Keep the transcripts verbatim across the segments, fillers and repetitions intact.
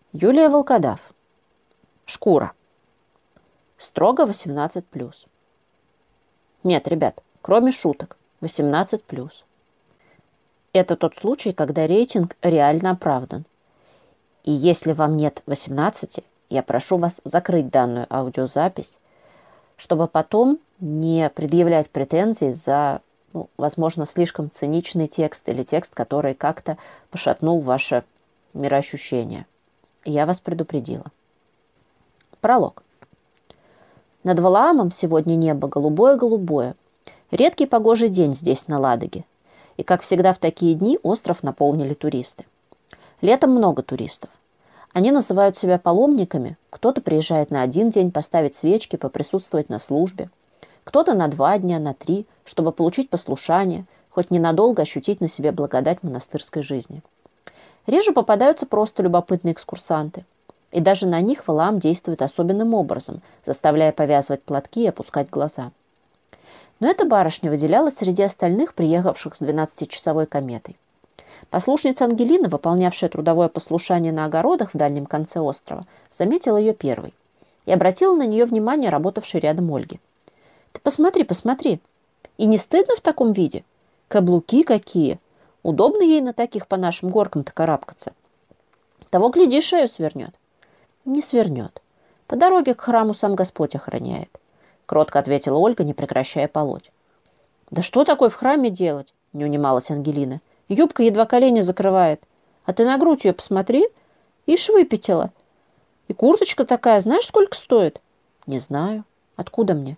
Юлия Волкодав. Шкура. Строго восемнадцать плюс. Нет, ребят, кроме шуток, восемнадцать плюс. Это тот случай, когда рейтинг реально оправдан. И если вам нет восемнадцати, я прошу вас закрыть данную аудиозапись, чтобы потом не предъявлять претензий за, ну, возможно, слишком циничный текст или текст, который как-то пошатнул ваше мироощущение. Я вас предупредила. Пролог. Над Валаамом сегодня небо голубое-голубое. Редкий погожий день здесь, на Ладоге. И, как всегда в такие дни, остров наполнили туристы. Летом много туристов. Они называют себя паломниками. Кто-то приезжает на один день поставить свечки, поприсутствовать на службе. Кто-то на два дня, на три, чтобы получить послушание, хоть ненадолго ощутить на себе благодать монастырской жизни. Реже попадаются просто любопытные экскурсанты. И даже на них Валаам действует особенным образом, заставляя повязывать платки и опускать глаза. Но эта барышня выделялась среди остальных, приехавших с двенадцатичасовой кометой. Послушница Ангелина, выполнявшая трудовое послушание на огородах в дальнем конце острова, заметила ее первой и обратила на нее внимание работавшей рядом Ольги. «Ты посмотри, посмотри! И не стыдно в таком виде? Каблуки какие! Удобно ей на таких по нашим горкам-то карабкаться. Того, гляди, шею свернет». «Не свернет. По дороге к храму сам Господь охраняет», — кротко ответила Ольга, не прекращая полоть. «Да что такое в храме делать?» — не унималась Ангелина. «Юбка едва колени закрывает. А ты на грудь ее посмотри. Ишь выпятила. И курточка такая, знаешь, сколько стоит?» «Не знаю. Откуда мне?»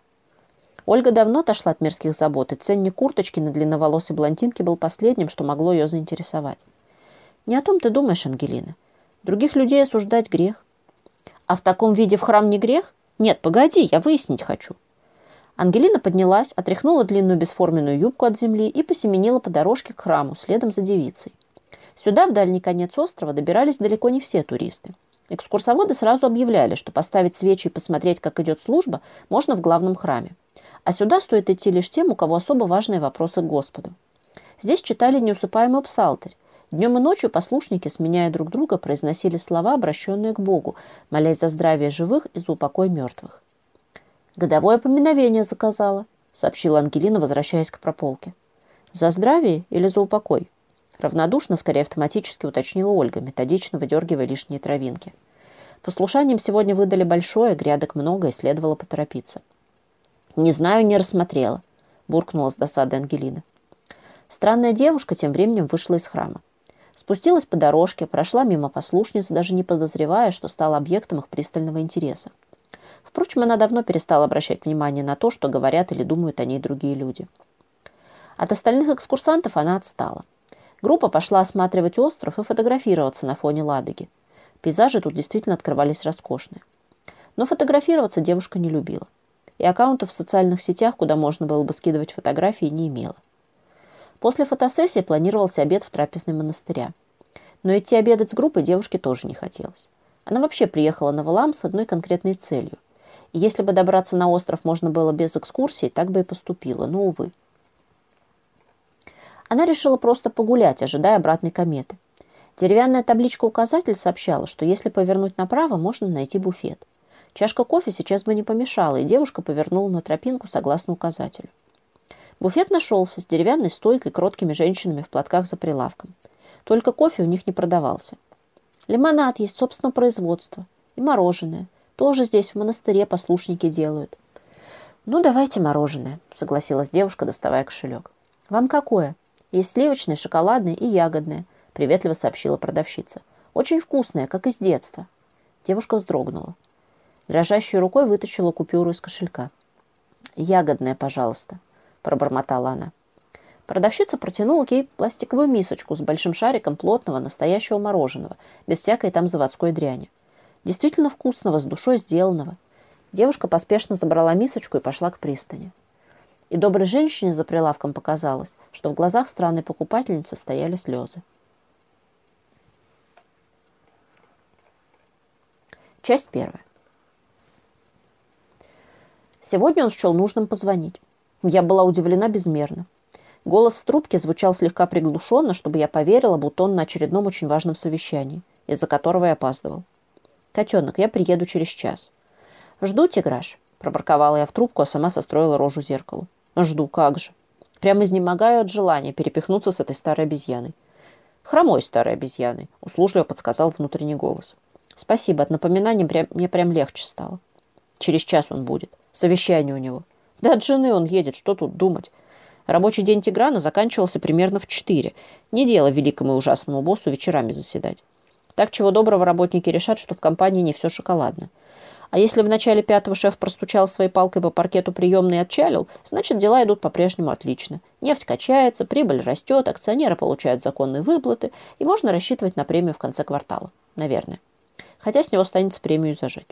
Ольга давно отошла от мирских забот, и ценник курточки на длинноволосой блондинке был последним, что могло ее заинтересовать. «Не о том ты думаешь, Ангелина. Других людей осуждать грех». «А в таком виде в храм не грех? Нет, погоди, я выяснить хочу». Ангелина поднялась, отряхнула длинную бесформенную юбку от земли и посеменила по дорожке к храму, следом за девицей. Сюда, в дальний конец острова, добирались далеко не все туристы. Экскурсоводы сразу объявляли, что поставить свечи и посмотреть, как идет служба, можно в главном храме. А сюда стоит идти лишь тем, у кого особо важные вопросы к Господу. Здесь читали неусыпаемый псалтырь. Днем и ночью послушники, сменяя друг друга, произносили слова, обращенные к Богу, молясь за здравие живых и за упокой мертвых. «Годовое поминовение заказала», — сообщила Ангелина, возвращаясь к прополке. «За здравие или за упокой?» Равнодушно, скорее автоматически уточнила Ольга, методично выдергивая лишние травинки. Послушанием сегодня выдали большое, грядок много, и следовало поторопиться. «Не знаю, не рассмотрела», — буркнула с досадой Ангелина. Странная девушка тем временем вышла из храма. Спустилась по дорожке, прошла мимо послушниц, даже не подозревая, что стала объектом их пристального интереса. Впрочем, она давно перестала обращать внимание на то, что говорят или думают о ней другие люди. От остальных экскурсантов она отстала. Группа пошла осматривать остров и фотографироваться на фоне Ладоги. Пейзажи тут действительно открывались роскошные. Но фотографироваться девушка не любила. И аккаунтов в социальных сетях, куда можно было бы скидывать фотографии, не имела. После фотосессии планировался обед в трапезной монастыря. Но идти обедать с группой девушке тоже не хотелось. Она вообще приехала на Валаам с одной конкретной целью. И если бы добраться на остров можно было без экскурсий, так бы и поступила, но, увы. Она решила просто погулять, ожидая обратной кометы. Деревянная табличка-указатель сообщала, что если повернуть направо, можно найти буфет. Чашка кофе сейчас бы не помешала, и девушка повернула на тропинку согласно указателю. Буфет нашелся с деревянной стойкой, кроткими женщинами в платках за прилавком. Только кофе у них не продавался. Лимонад есть собственного производства. И мороженое. Тоже здесь в монастыре послушники делают. «Ну, давайте мороженое», — согласилась девушка, доставая кошелек. «Вам какое?» «Есть сливочное, шоколадное и ягодное», — приветливо сообщила продавщица. «Очень вкусное, как из детства». Девушка вздрогнула. Дрожащей рукой вытащила купюру из кошелька. «Ягодное, пожалуйста», — пробормотала она. Продавщица протянула ей пластиковую мисочку с большим шариком плотного настоящего мороженого, без всякой там заводской дряни. Действительно вкусного, с душой сделанного. Девушка поспешно забрала мисочку и пошла к пристани. И доброй женщине за прилавком показалось, что в глазах странной покупательницы стояли слезы. Часть первая. Сегодня он счел нужным позвонить. Я была удивлена безмерно. Голос в трубке звучал слегка приглушенно, чтобы я поверила, будто он на очередном очень важном совещании, из-за которого я опаздывал. «Котенок, я приеду через час». «Жду, Тиграш», – проборковала я в трубку, а сама состроила рожу зеркалу. «Жду, как же. Прямо изнемогаю от желания перепихнуться с этой старой обезьяной». «Хромой старой обезьяной», – услужливо подсказал внутренний голос. «Спасибо, от напоминания прям, мне прям легче стало». «Через час он будет. Совещание у него». «Да от жены он едет, что тут думать?» Рабочий день Тиграна заканчивался примерно в четыре. Не дело великому и ужасному боссу вечерами заседать. Так чего доброго работники решат, что в компании не все шоколадно. А если в начале пятого шеф простучал своей палкой по паркету приемной и отчалил, значит, дела идут по-прежнему отлично. Нефть качается, прибыль растет, акционеры получают законные выплаты, и можно рассчитывать на премию в конце квартала. Наверное. Хотя с него останется премию зажать.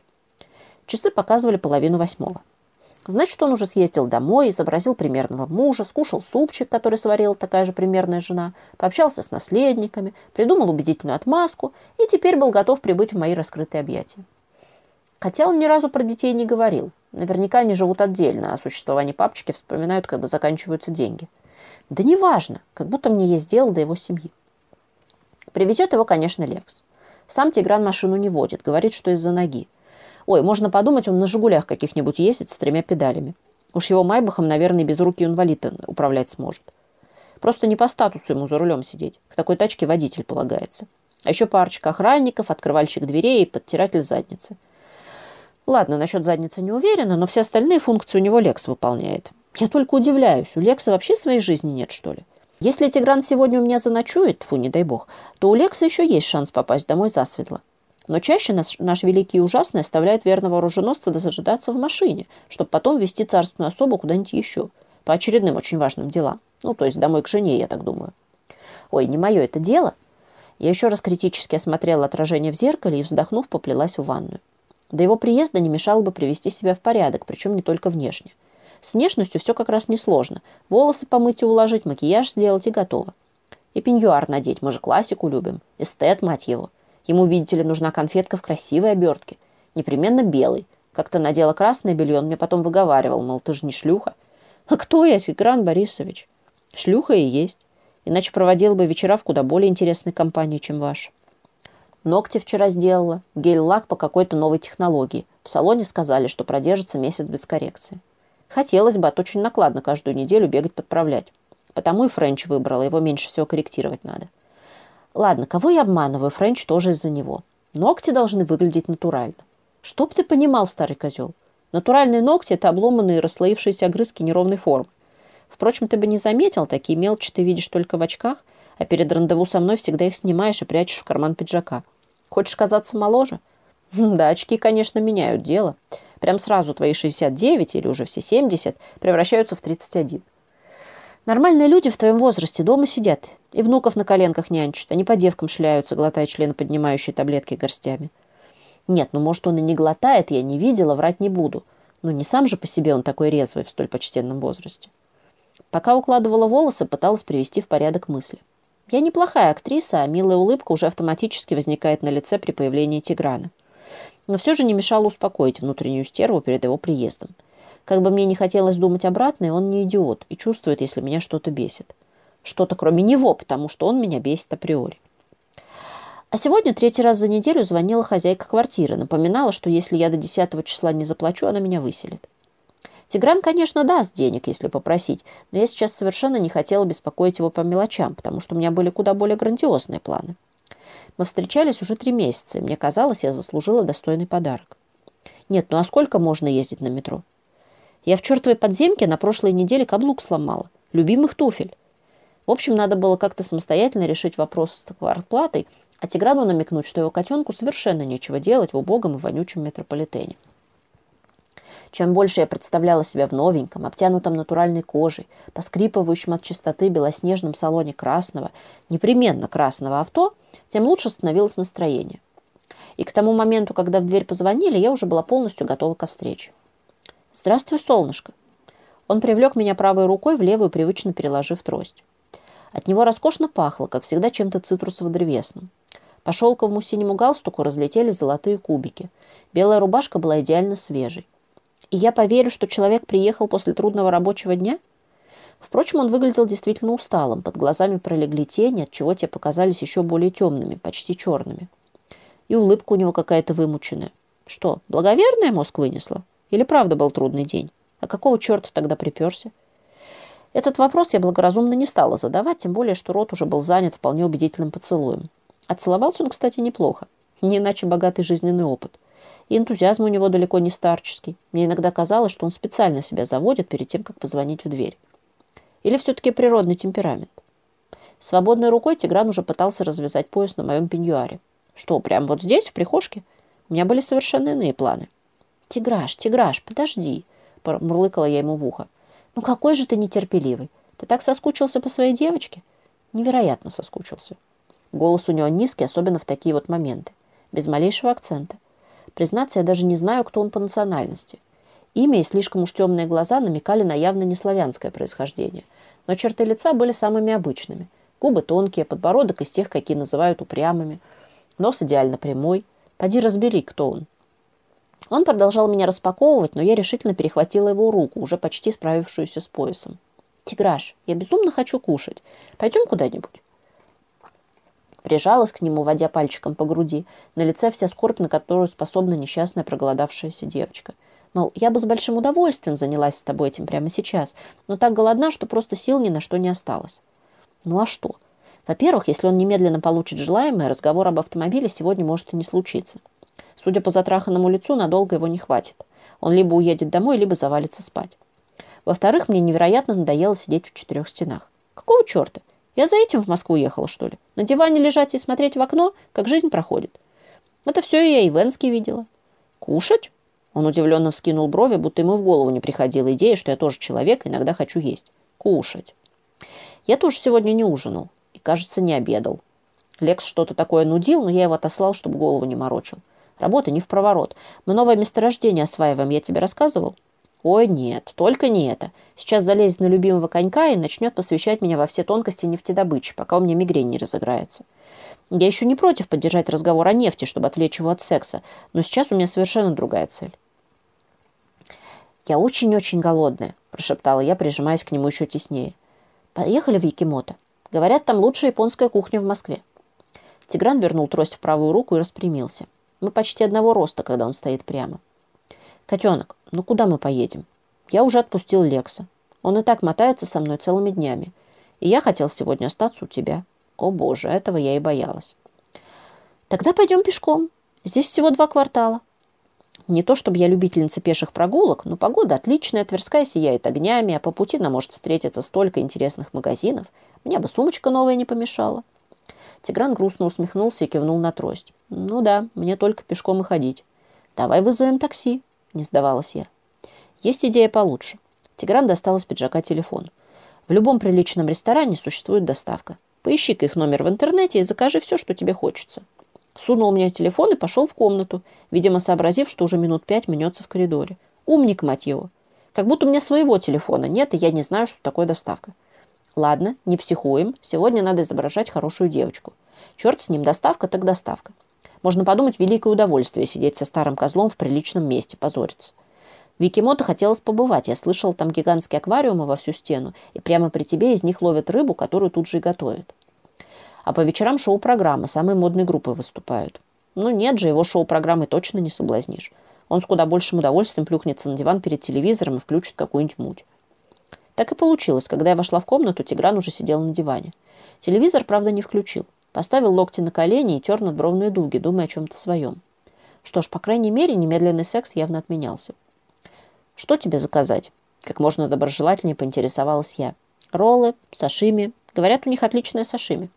Часы показывали половину восьмого. Значит, он уже съездил домой, изобразил примерного мужа, скушал супчик, который сварила такая же примерная жена, пообщался с наследниками, придумал убедительную отмазку и теперь был готов прибыть в мои раскрытые объятия. Хотя он ни разу про детей не говорил. Наверняка они живут отдельно, а о существовании папочки вспоминают, когда заканчиваются деньги. Да неважно, как будто мне есть дело до его семьи. Привезет его, конечно, Лекс. Сам Тигран машину не водит, говорит, что из-за ноги. Ой, можно подумать, он на «Жигулях» каких-нибудь ездит с тремя педалями. Уж его майбахом, наверное, без руки инвалид управлять сможет. Просто не по статусу ему за рулем сидеть. К такой тачке водитель полагается. А еще парочка охранников, открывальщик дверей и подтиратель задницы. Ладно, насчет задницы не уверена, но все остальные функции у него Лекс выполняет. Я только удивляюсь, у Лекса вообще своей жизни нет, что ли? Если Тигран сегодня у меня заночует, тьфу, не дай бог, то у Лекса еще есть шанс попасть домой засветло. Но чаще наш, наш великий и ужасный оставляет верного оруженосца дожидаться в машине, чтобы потом везти царственную особу куда-нибудь еще, по очередным очень важным делам. Ну, то есть домой к жене, я так думаю. Ой, не мое это дело. Я еще раз критически осмотрела отражение в зеркале и, вздохнув, поплелась в ванную. До его приезда не мешало бы привести себя в порядок, причем не только внешне. С внешностью все как раз несложно. Волосы помыть и уложить, макияж сделать и готово. И пеньюар надеть, мы же классику любим. Эстет, мать его. Ему, видите ли, нужна конфетка в красивой обертке. Непременно белый. Как-то надела красное белье, он мне потом выговаривал, мол, ты же не шлюха. А кто я, Тигран Борисович? Шлюха и есть. Иначе проводила бы вечера в куда более интересной компании, чем ваша. Ногти вчера сделала. Гель-лак по какой-то новой технологии. В салоне сказали, что продержится месяц без коррекции. Хотелось бы, а то очень накладно каждую неделю бегать подправлять. Потому и френч выбрала, его меньше всего корректировать надо. Ладно, кого я обманываю, френч тоже из-за него. Ногти должны выглядеть натурально. Чтоб ты понимал, старый козел. Натуральные ногти – это обломанные расслоившиеся огрызки неровной формы. Впрочем, ты бы не заметил, такие мелочи ты видишь только в очках, а перед рандеву со мной всегда их снимаешь и прячешь в карман пиджака. Хочешь казаться моложе? Да, очки, конечно, меняют дело. Прям сразу твои шестьдесят девять или уже все семьдесят превращаются в тридцать один. Нормальные люди в твоем возрасте дома сидят и внуков на коленках нянчат, они по девкам шляются, глотая членоподнимающие таблетки горстями. Нет, ну, может, он и не глотает, я не видела, врать не буду. Ну, не сам же по себе он такой резвый в столь почтенном возрасте. Пока укладывала волосы, пыталась привести в порядок мысли. Я неплохая актриса, а милая улыбка уже автоматически возникает на лице при появлении Тиграна. Но все же не мешало успокоить внутреннюю стерву перед его приездом. Как бы мне не хотелось думать обратное, он не идиот и чувствует, если меня что-то бесит. Что-то кроме него, потому что он меня бесит априори. А сегодня третий раз за неделю звонила хозяйка квартиры, напоминала, что если я до десятого числа не заплачу, она меня выселит. Тигран, конечно, даст денег, если попросить, но я сейчас совершенно не хотела беспокоить его по мелочам, потому что у меня были куда более грандиозные планы. Мы встречались уже три месяца, и мне казалось, я заслужила достойный подарок. Нет, ну а сколько можно ездить на метро? Я в чертовой подземке на прошлой неделе каблук сломала. Любимых туфель. В общем, надо было как-то самостоятельно решить вопрос с квартплатой, а Тиграну намекнуть, что его котенку совершенно нечего делать в убогом и вонючем метрополитене. Чем больше я представляла себя в новеньком, обтянутом натуральной кожей, поскрипывающем от чистоты белоснежном салоне красного, непременно красного авто, тем лучше становилось настроение. И к тому моменту, когда в дверь позвонили, я уже была полностью готова ко встрече. «Здравствуй, солнышко!» Он привлек меня правой рукой в левую, привычно переложив трость. От него роскошно пахло, как всегда, чем-то цитрусово-древесным. По шелковому синему галстуку разлетелись золотые кубики. Белая рубашка была идеально свежей. И я поверю, что человек приехал после трудного рабочего дня? Впрочем, он выглядел действительно усталым. Под глазами пролегли тени, отчего те показались еще более темными, почти черными. И улыбка у него какая-то вымученная. Что, благоверная мозг вынесла? Или правда был трудный день? А какого черта тогда приперся? Этот вопрос я благоразумно не стала задавать, тем более, что рот уже был занят вполне убедительным поцелуем. Отцеловался он, кстати, неплохо. Не иначе богатый жизненный опыт. И энтузиазм у него далеко не старческий. Мне иногда казалось, что он специально себя заводит перед тем, как позвонить в дверь. Или все-таки природный темперамент. Свободной рукой Тигран уже пытался развязать пояс на моем пеньюаре. Что, прямо вот здесь, в прихожке? У меня были совершенно иные планы. «Тиграш, Тиграш, подожди!» – мурлыкала я ему в ухо. «Ну какой же ты нетерпеливый! Ты так соскучился по своей девочке?» Невероятно соскучился. Голос у него низкий, особенно в такие вот моменты. Без малейшего акцента. Признаться, я даже не знаю, кто он по национальности. Имя и слишком уж темные глаза намекали на явно неславянское происхождение. Но черты лица были самыми обычными. Губы тонкие, подбородок из тех, какие называют упрямыми. Нос идеально прямой. Поди разбери, кто он. Он продолжал меня распаковывать, но я решительно перехватила его руку, уже почти справившуюся с поясом. «Тиграш, я безумно хочу кушать. Пойдем куда-нибудь?» Прижалась к нему, водя пальчиком по груди. На лице вся скорбь, на которую способна несчастная проголодавшаяся девочка. Мол, я бы с большим удовольствием занялась с тобой этим прямо сейчас, но так голодна, что просто сил ни на что не осталось. Ну а что? Во-первых, если он немедленно получит желаемое, разговор об автомобиле сегодня может и не случиться. Судя по затраханному лицу, надолго его не хватит. Он либо уедет домой, либо завалится спать. Во-вторых, мне невероятно надоело сидеть в четырех стенах. Какого черта? Я за этим в Москву ехала, что ли? На диване лежать и смотреть в окно, как жизнь проходит. Это все я и в Энске видела. Кушать? Он удивленно вскинул брови, будто ему в голову не приходила идея, что я тоже человек и иногда хочу есть. Кушать. Я тоже сегодня не ужинал и, кажется, не обедал. Лекс что-то такое нудил, но я его отослал, чтобы голову не морочил. Работа не в проворот. Мы новое месторождение осваиваем, я тебе рассказывал? Ой, нет, только не это. Сейчас залезет на любимого конька и начнет посвящать меня во все тонкости нефтедобычи, пока у меня мигрень не разыграется. Я еще не против поддержать разговор о нефти, чтобы отвлечь его от секса, но сейчас у меня совершенно другая цель. «Я очень-очень голодная», – прошептала я, прижимаясь к нему еще теснее. «Поехали в Якимото. Говорят, там лучшая японская кухня в Москве». Тигран вернул трость в правую руку и распрямился. Мы почти одного роста, когда он стоит прямо. «Котенок, ну куда мы поедем? Я уже отпустил Лекса. Он и так мотается со мной целыми днями. И я хотел сегодня остаться у тебя». О боже, этого я и боялась. «Тогда пойдем пешком. Здесь всего два квартала». Не то чтобы я любительница пеших прогулок, но погода отличная, Тверская сияет огнями, а по пути нам может встретиться столько интересных магазинов. Мне бы сумочка новая не помешала. Тигран грустно усмехнулся и кивнул на трость. «Ну да, мне только пешком и ходить». «Давай вызовем такси», — не сдавалась я. «Есть идея получше». Тигран достал из пиджака телефон. «В любом приличном ресторане существует доставка. Поищи-ка их номер в интернете и закажи все, что тебе хочется». Сунул мне телефон и пошел в комнату, видимо, сообразив, что уже минут пять мнется в коридоре. Умник, мать его. Как будто у меня своего телефона нет, и я не знаю, что такое доставка. Ладно, не психуем. Сегодня надо изображать хорошую девочку. Черт с ним, доставка так доставка. Можно подумать, великое удовольствие сидеть со старым козлом в приличном месте, позориться. В Якимото хотелось побывать. Я слышала, там гигантские аквариумы во всю стену, и прямо при тебе из них ловят рыбу, которую тут же и готовят. А по вечерам шоу-программы, самые модные группы выступают. Ну нет же, его шоу-программы точно не соблазнишь. Он с куда большим удовольствием плюхнется на диван перед телевизором и включит какую-нибудь муть. Так и получилось. Когда я вошла в комнату, Тигран уже сидел на диване. Телевизор, правда, не включил. Поставил локти на колени и тер надбровные дуги, думая о чем-то своем. Что ж, по крайней мере, немедленный секс явно отменялся. «Что тебе заказать?» Как можно доброжелательнее поинтересовалась я. «Роллы, сашими. Говорят, у них отличное сашими».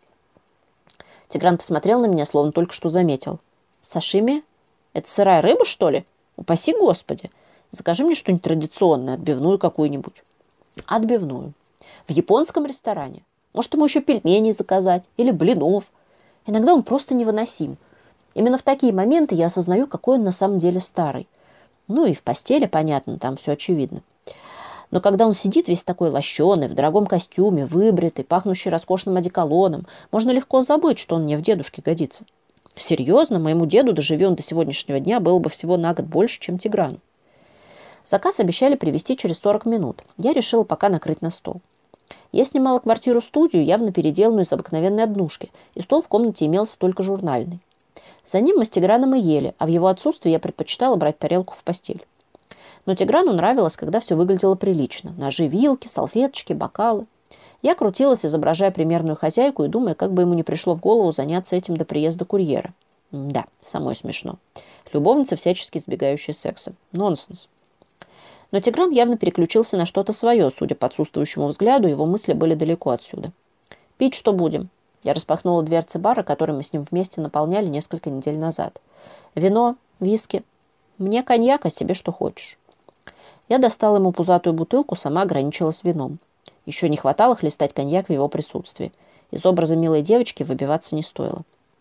Тигран посмотрел на меня, словно только что заметил. «Сашими? Это сырая рыба, что ли? Упаси Господи! Закажи мне что-нибудь традиционное, отбивную какую-нибудь». «Отбивную. В японском ресторане. Может, ему еще пельменей заказать или блинов. Иногда он просто невыносим. Именно в такие моменты я осознаю, какой он на самом деле старый. Ну и в постели, понятно, там все очевидно. Но когда он сидит весь такой лощеный, в дорогом костюме, выбритый, пахнущий роскошным одеколоном, можно легко забыть, что он мне в дедушке годится. Серьезно, моему деду, доживи он до сегодняшнего дня, было бы всего на год больше, чем Тиграну. Заказ обещали привезти через сорок минут. Я решила пока накрыть на стол. Я снимала квартиру-студию, явно переделанную из обыкновенной однушки, и стол в комнате имелся только журнальный. За ним мы с Тиграном и ели, а в его отсутствие я предпочитала брать тарелку в постель. Но Тиграну нравилось, когда все выглядело прилично. Ножи, вилки, салфеточки, бокалы. Я крутилась, изображая примерную хозяйку и думая, как бы ему не пришло в голову заняться этим до приезда курьера. Да, самой смешно. Любовница, всячески избегающая секса. Нонсенс. Но Тигран явно переключился на что-то свое. Судя по отсутствующему взгляду, его мысли были далеко отсюда. «Пить что будем?» Я распахнула дверцы бара, который мы с ним вместе наполняли несколько недель назад. «Вино, виски. Мне коньяк, а себе что хочешь». Я достала ему пузатую бутылку, сама ограничилась вином. Еще не хватало хлестать коньяк в его присутствии. Из образа милой девочки выбиваться не стоило.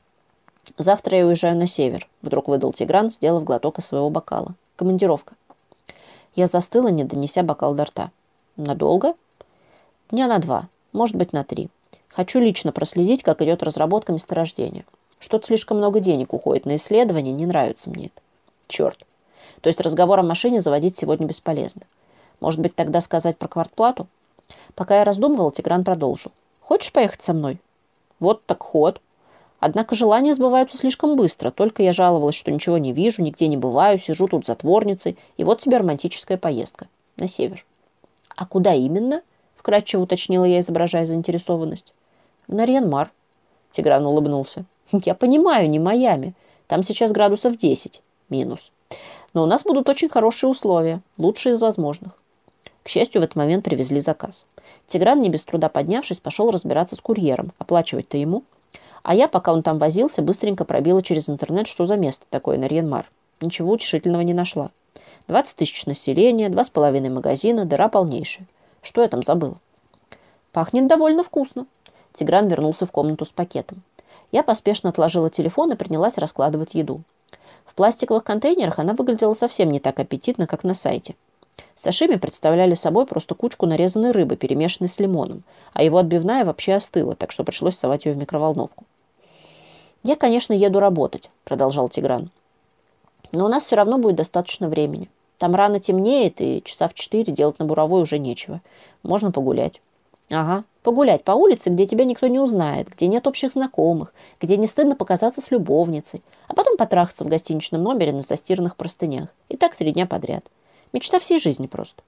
«Завтра я уезжаю на север», — вдруг выдал Тигран, сделав глоток из своего бокала. «Командировка». Я застыла, не донеся бокал до рта. «Надолго?» «Дня на два, может быть, на три. Хочу лично проследить, как идет разработка месторождения. Что-то слишком много денег уходит на исследование, не нравится мне это». «Черт. То есть разговор о машине заводить сегодня бесполезно. Может быть, тогда сказать про квартплату?» Пока я раздумывала, Тигран продолжил. «Хочешь поехать со мной?» «Вот так ход. Однако желания сбываются слишком быстро. Только я жаловалась, что ничего не вижу, нигде не бываю, сижу тут затворницей. И вот тебе романтическая поездка. На север». «А куда именно?» — вкратчиво уточнила я, изображая заинтересованность. «В Нарьян-Мар». Тигран улыбнулся. «Я понимаю, не Майами. Там сейчас градусов десять. Минус. Но у нас будут очень хорошие условия. Лучшие из возможных». К счастью, в этот момент привезли заказ. Тигран, не без труда поднявшись, пошел разбираться с курьером. Оплачивать-то ему. А я, пока он там возился, быстренько пробила через интернет, что за место такое Нарьян-Мар. Ничего утешительного не нашла. двадцать тысяч населения, два с половиной магазина, дыра полнейшая. Что я там забыла? Пахнет довольно вкусно. Тигран вернулся в комнату с пакетом. Я поспешно отложила телефон и принялась раскладывать еду. В пластиковых контейнерах она выглядела совсем не так аппетитно, как на сайте. Сашими представляли собой просто кучку нарезанной рыбы, перемешанной с лимоном, а его отбивная вообще остыла, так что пришлось совать ее в микроволновку. «Я, конечно, еду работать», — продолжал Тигран. «Но у нас все равно будет достаточно времени. Там рано темнеет, и часа в четыре делать на буровой уже нечего. Можно погулять». «Ага, погулять по улице, где тебя никто не узнает, где нет общих знакомых, где не стыдно показаться с любовницей, а потом потрахаться в гостиничном номере на застиранных простынях. И так три дня подряд. Мечта всей жизни просто».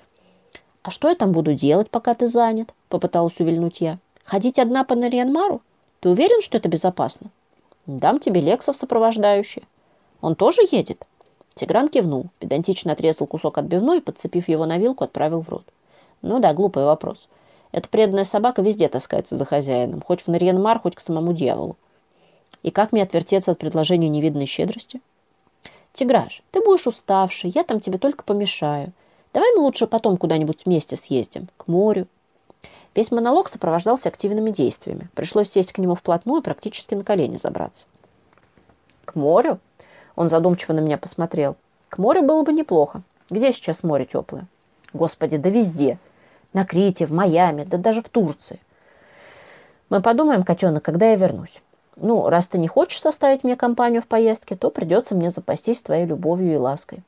«А что я там буду делать, пока ты занят?» — попыталась увильнуть я. «Ходить одна по Нарьян-Мару? Ты уверен, что это безопасно?» «Дам тебе Лексов сопровождающие». «Он тоже едет?» Тигран кивнул, педантично отрезал кусок отбивной и, подцепив его на вилку, отправил в рот. «Ну да, глупый вопрос. Эта преданная собака везде таскается за хозяином, хоть в Нарьян-Мар, хоть к самому дьяволу. И как мне отвертеться от предложения невиданной щедрости?» «Тиграш, ты будешь уставший, я там тебе только помешаю. Давай мы лучше потом куда-нибудь вместе съездим, к морю». Весь монолог сопровождался активными действиями. Пришлось сесть к нему вплотную и практически на колени забраться. «К морю?» Он задумчиво на меня посмотрел. «К морю было бы неплохо. Где сейчас море теплое?» «Господи, да везде. На Крите, в Майами, да даже в Турции». «Мы подумаем, котенок, когда я вернусь. Ну, раз ты не хочешь составить мне компанию в поездке, то придется мне запастись твоей любовью и лаской».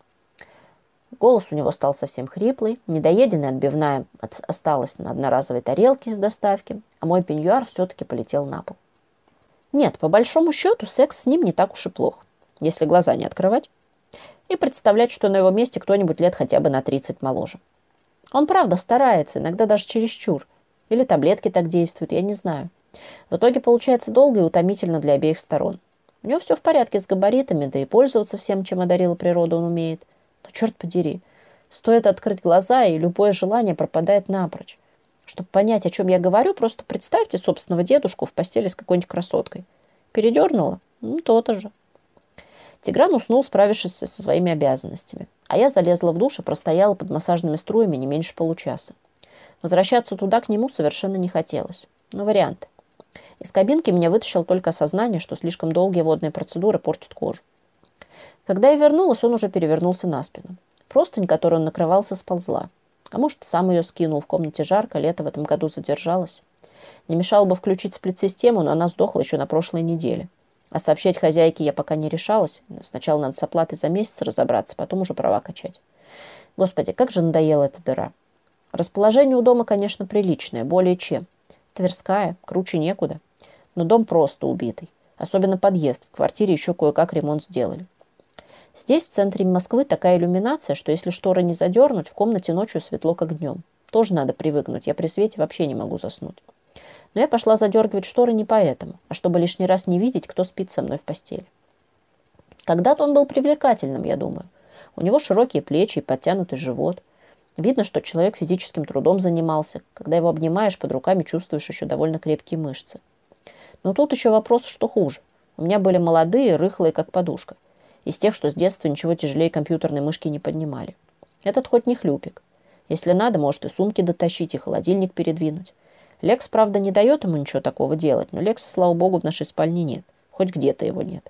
Голос у него стал совсем хриплый, недоеденная отбивная от... осталась на одноразовой тарелке из доставки, а мой пеньюар все-таки полетел на пол. Нет, по большому счету, секс с ним не так уж и плох, если глаза не открывать и представлять, что на его месте кто-нибудь лет хотя бы на тридцать моложе. Он, правда, старается, иногда даже чересчур. Или таблетки так действуют, я не знаю. В итоге получается долго и утомительно для обеих сторон. У него все в порядке с габаритами, да и пользоваться всем, чем одарила природа, он умеет. Но черт подери, стоит открыть глаза, и любое желание пропадает напрочь. Чтобы понять, о чем я говорю, просто представьте собственного дедушку в постели с какой-нибудь красоткой. Передернула? Ну, то-то же. Тигран уснул, справившись со своими обязанностями. А я залезла в душ и простояла под массажными струями не меньше получаса. Возвращаться туда к нему совершенно не хотелось. Но варианты. Из кабинки меня вытащил только осознание, что слишком долгие водные процедуры портят кожу. Когда я вернулась, он уже перевернулся на спину. Простынь, которой он накрывался, сползла. А может, сам ее скинул. В комнате жарко, лето в этом году задержалось. Не мешало бы включить сплит-систему, но она сдохла еще на прошлой неделе. А сообщать хозяйке я пока не решалась. Сначала надо с оплатой за месяц разобраться, потом уже права качать. Господи, как же надоела эта дыра. Расположение у дома, конечно, приличное, более чем. Тверская, круче некуда. Но дом просто убитый. Особенно подъезд. В квартире еще кое-как ремонт сделали. Здесь, в центре Москвы, такая иллюминация, что если шторы не задернуть, в комнате ночью светло, как днем. Тоже надо привыкнуть. Я при свете вообще не могу заснуть. Но я пошла задергивать шторы не поэтому, а чтобы лишний раз не видеть, кто спит со мной в постели. Когда-то он был привлекательным, я думаю. У него широкие плечи и подтянутый живот. Видно, что человек физическим трудом занимался. Когда его обнимаешь, под руками чувствуешь еще довольно крепкие мышцы. Но тут еще вопрос, что хуже. У меня были молодые, рыхлые, как подушка. Из тех, что с детства ничего тяжелее компьютерной мышки не поднимали. Этот хоть не хлюпик. Если надо, может и сумки дотащить, и холодильник передвинуть. Лекс, правда, не дает ему ничего такого делать, но Лекса, слава богу, в нашей спальне нет. Хоть где-то его нет.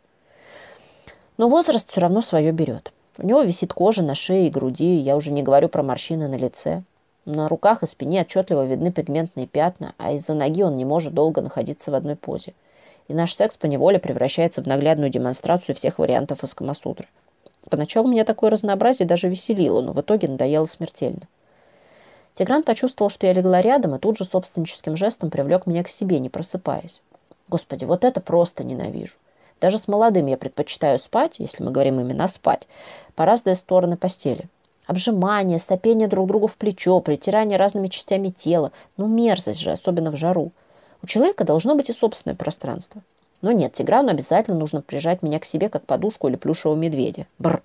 Но возраст все равно свое берет. У него висит кожа на шее и груди, я уже не говорю про морщины на лице. На руках и спине отчетливо видны пигментные пятна, а из-за ноги он не может долго находиться в одной позе. И наш секс поневоле превращается в наглядную демонстрацию всех вариантов из Камасутры. Поначалу меня такое разнообразие даже веселило, но в итоге надоело смертельно. Тигран почувствовал, что я легла рядом, и тут же собственническим жестом привлек меня к себе, не просыпаясь. Господи, вот это просто ненавижу. Даже с молодым я предпочитаю спать, если мы говорим именно спать, по разные стороны постели. Обжимание, сопение друг другу в плечо, притирание разными частями тела. Ну, мерзость же, особенно в жару. У человека должно быть и собственное пространство. Но нет, Тиграну обязательно нужно прижать меня к себе, как подушку или плюшевого медведя. Бррр.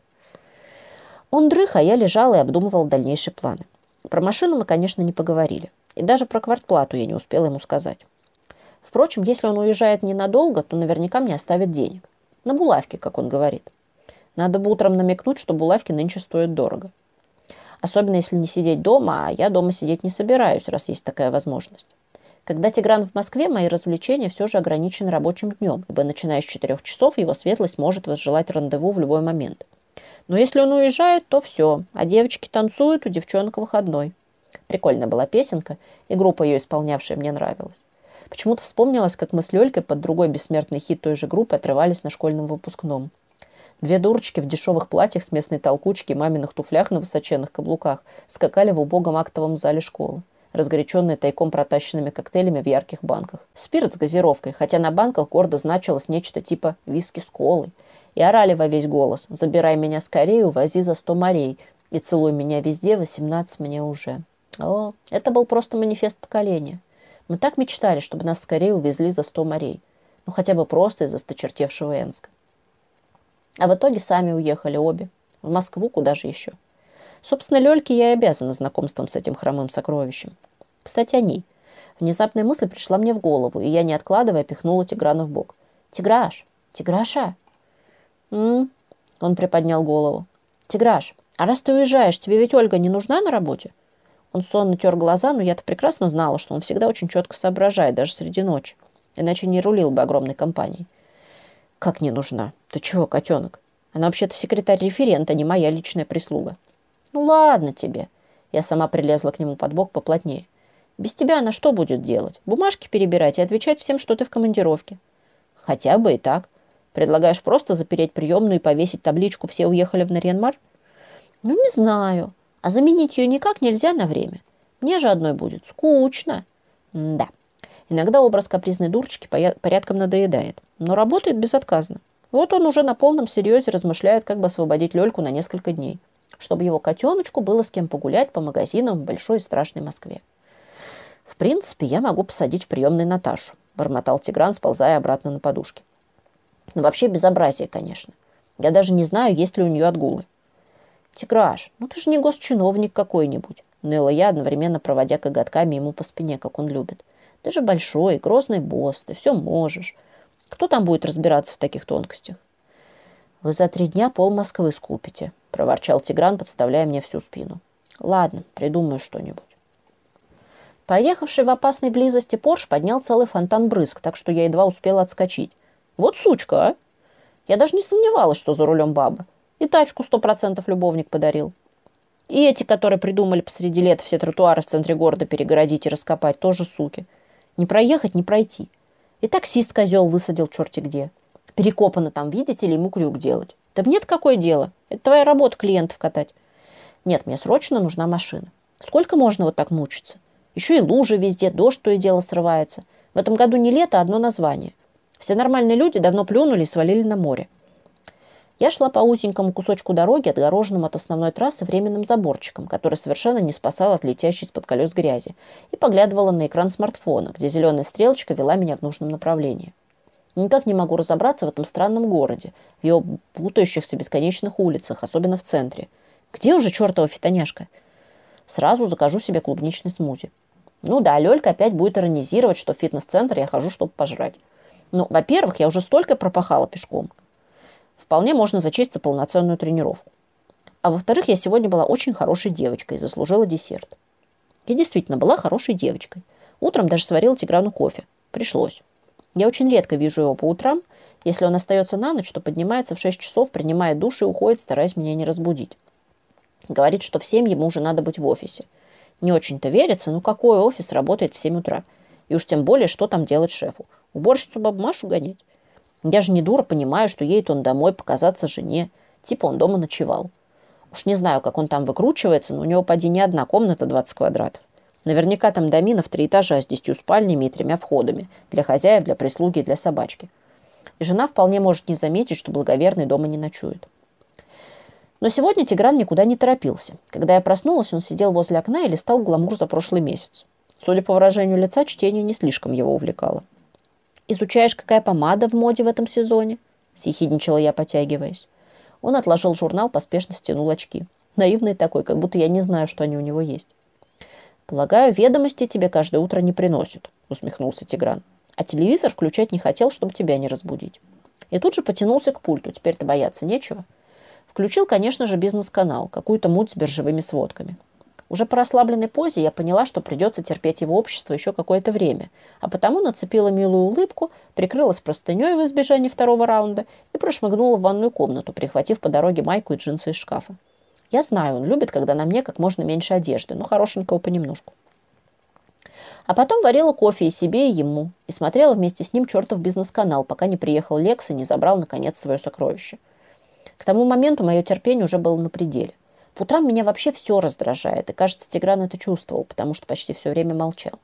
Он дрых, а я лежала и обдумывала дальнейшие планы. Про машину мы, конечно, не поговорили. И даже про квартплату я не успела ему сказать. Впрочем, если он уезжает ненадолго, то наверняка мне оставит денег. На булавки, как он говорит. Надо бы утром намекнуть, что булавки нынче стоят дорого. Особенно, если не сидеть дома, а я дома сидеть не собираюсь, раз есть такая возможность. Когда Тигран в Москве, мои развлечения все же ограничены рабочим днем, ибо начиная с четырех часов его светлость может возжелать рандеву в любой момент. Но если он уезжает, то все, а девочки танцуют, у девчонок выходной. Прикольная была песенка, и группа ее исполнявшая мне нравилась. Почему-то вспомнилось, как мы с Лёлькой под другой бессмертный хит той же группы отрывались на школьном выпускном. Две дурочки в дешевых платьях с местной толкучки и маминых туфлях на высоченных каблуках скакали в убогом актовом зале школы, разгоряченные тайком протащенными коктейлями в ярких банках. Спирт с газировкой, хотя на банках гордо значилось нечто типа виски с колой. И орали во весь голос: «Забирай меня скорее, увози за сто морей, и целуй меня везде, восемнадцать мне уже». О, это был просто манифест поколения. Мы так мечтали, чтобы нас скорее увезли за сто морей. Ну, хотя бы просто из осточертевшего Энска. А в итоге сами уехали обе. В Москву, куда же еще. Собственно, Лёльке я и обязана знакомством с этим хромым сокровищем. Кстати, о ней. Внезапная мысль пришла мне в голову, и я, не откладывая, пихнула Тиграна в бок. «Тиграш! Тиграша!» «М-м-м», он приподнял голову. «Тиграш, а раз ты уезжаешь, тебе ведь Ольга не нужна на работе?» Он сонно тер глаза, но я-то прекрасно знала, что он всегда очень четко соображает, даже среди ночи. Иначе не рулил бы огромной компанией. «Как не нужна? Ты чего, котенок? Она вообще-то секретарь-референт, а не моя личная прислуга». «Ну ладно тебе». Я сама прилезла к нему под бок поплотнее. «Без тебя она что будет делать? Бумажки перебирать и отвечать всем, что ты в командировке». «Хотя бы и так. Предлагаешь просто запереть приемную и повесить табличку «Все уехали в Нарьян-Мар»?» «Ну, не знаю. А заменить ее никак нельзя на время. Мне же одной будет скучно». М-да. Иногда образ капризной дурочки порядком надоедает, но работает безотказно. Вот он уже на полном серьезе размышляет, как бы освободить Лёльку на несколько дней, чтобы его котеночку было с кем погулять по магазинам в большой и страшной Москве. «В принципе, я могу посадить в приемной Наташу», – бормотал Тигран, сползая обратно на подушке. «Но вообще безобразие, конечно. Я даже не знаю, есть ли у нее отгулы». «Тиграш, ну ты же не госчиновник какой-нибудь», – ныла я, одновременно проводя коготками ему по спине, как он любит. «Ты же большой, грозный босс, ты все можешь. Кто там будет разбираться в таких тонкостях?» «Вы за три дня пол Москвы скупите», – проворчал Тигран, подставляя мне всю спину. «Ладно, придумаю что-нибудь». Проехавший в опасной близости Порш поднял целый фонтан брызг, так что я едва успела отскочить. «Вот сучка, а!» Я даже не сомневалась, что за рулем баба. И тачку сто процентов любовник подарил. И эти, которые придумали посреди лета все тротуары в центре города перегородить и раскопать, тоже суки. Не проехать, не пройти. И таксист-козел высадил черти где. Перекопано там, видите ли, ему крюк делать. Да мне-то какое дело? Это твоя работа клиентов катать. Нет, мне срочно нужна машина. Сколько можно вот так мучиться? Еще и лужи везде, дождь то и дело срывается. В этом году не лето, а одно название. Все нормальные люди давно плюнули и свалили на море. Я шла по узенькому кусочку дороги, отгороженному от основной трассы временным заборчиком, который совершенно не спасал от летящей из-под колес грязи, и поглядывала на экран смартфона, где зеленая стрелочка вела меня в нужном направлении. Никак не могу разобраться в этом странном городе, в его путающихся бесконечных улицах, особенно в центре. Где уже чертова фитоняшка? Сразу закажу себе клубничный смузи. Ну да, Лёлька опять будет иронизировать, что в фитнес-центр я хожу, чтобы пожрать. Ну, во-первых, я уже столько пропахала пешком. Вполне можно зачесть за полноценную тренировку. А во-вторых, я сегодня была очень хорошей девочкой и заслужила десерт. Я действительно была хорошей девочкой. Утром даже сварила Тиграну кофе. Пришлось. Я очень редко вижу его по утрам. Если он остается на ночь, то поднимается в шесть часов, принимает душ и уходит, стараясь меня не разбудить. Говорит, что в семь ему уже надо быть в офисе. Не очень-то верится, но какой офис работает в семь утра? И уж тем более, что там делать шефу? Уборщицу бабу Машу гонять? Я же не дура, понимаю, что едет он домой показаться жене. Типа он дома ночевал. Уж не знаю, как он там выкручивается, но у него поди не одна комната двадцать квадратов. Наверняка там домина в три этажа с десятью спальнями и тремя входами. Для хозяев, для прислуги и для собачки. И жена вполне может не заметить, что благоверный дома не ночует. Но сегодня Тигран никуда не торопился. Когда я проснулась, он сидел возле окна и листал гламур за прошлый месяц. Судя по выражению лица, чтение не слишком его увлекало. «Изучаешь, какая помада в моде в этом сезоне?» – съехидничала я, потягиваясь. Он отложил журнал, поспешно стянул очки. Наивный такой, как будто я не знаю, что они у него есть. «Полагаю, ведомости тебе каждое утро не приносят», – усмехнулся Тигран. «А телевизор включать не хотел, чтобы тебя не разбудить». И тут же потянулся к пульту. Теперь-то бояться нечего. Включил, конечно же, бизнес-канал, какую-то муть с биржевыми сводками. Уже по расслабленной позе я поняла, что придется терпеть его общество еще какое-то время, а потому нацепила милую улыбку, прикрылась простыней в избежание второго раунда и прошмыгнула в ванную комнату, прихватив по дороге майку и джинсы из шкафа. Я знаю, он любит, когда на мне как можно меньше одежды, но хорошенького понемножку. А потом варила кофе и себе, и ему, и смотрела вместе с ним чертов бизнес-канал, пока не приехал Лекс и не забрал, наконец, свое сокровище. К тому моменту мое терпение уже было на пределе. По утрам меня вообще все раздражает, и, кажется, Тигран это чувствовал, потому что почти все время молчал.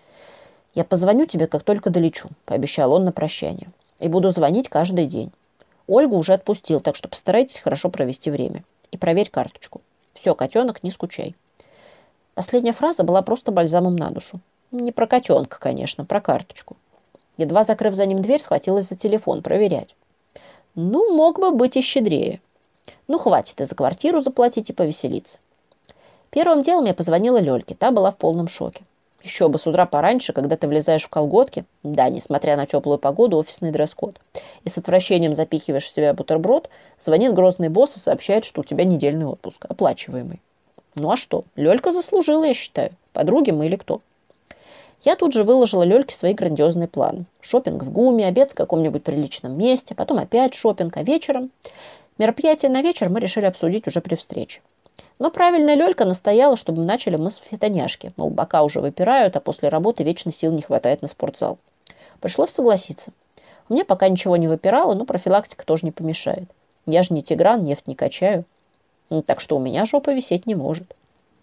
«Я позвоню тебе, как только долечу», — пообещал он на прощание. «И буду звонить каждый день. Ольгу уже отпустил, так что постарайтесь хорошо провести время. И проверь карточку. Все, котенок, не скучай». Последняя фраза была просто бальзамом на душу. Не про котенка, конечно, про карточку. Едва закрыв за ним дверь, схватилась за телефон проверять. Ну, мог бы быть и щедрее. Ну, хватит и за квартиру заплатить, и повеселиться. Первым делом я позвонила Лёльке. Та была в полном шоке. Еще бы с утра пораньше, когда ты влезаешь в колготки, да, несмотря на теплую погоду, офисный дресс-код, и с отвращением запихиваешь в себя бутерброд, звонит грозный босс и сообщает, что у тебя недельный отпуск, оплачиваемый. Ну а что? Лёлька заслужила, я считаю. Подруги мы или кто? Я тут же выложила Лёльке свои грандиозные планы. Шопинг в ГУМе, обед в каком-нибудь приличном месте, потом опять шопинг, а вечером... Мероприятие на вечер мы решили обсудить уже при встрече. Но правильная Лёлька настояла, чтобы начали мы с фитоняшки. Мол, бока уже выпирают, а после работы вечно сил не хватает на спортзал. Пришлось согласиться. У меня пока ничего не выпирало, но профилактика тоже не помешает. Я же не Тигран, нефть не качаю. Так что у меня жопа висеть не может.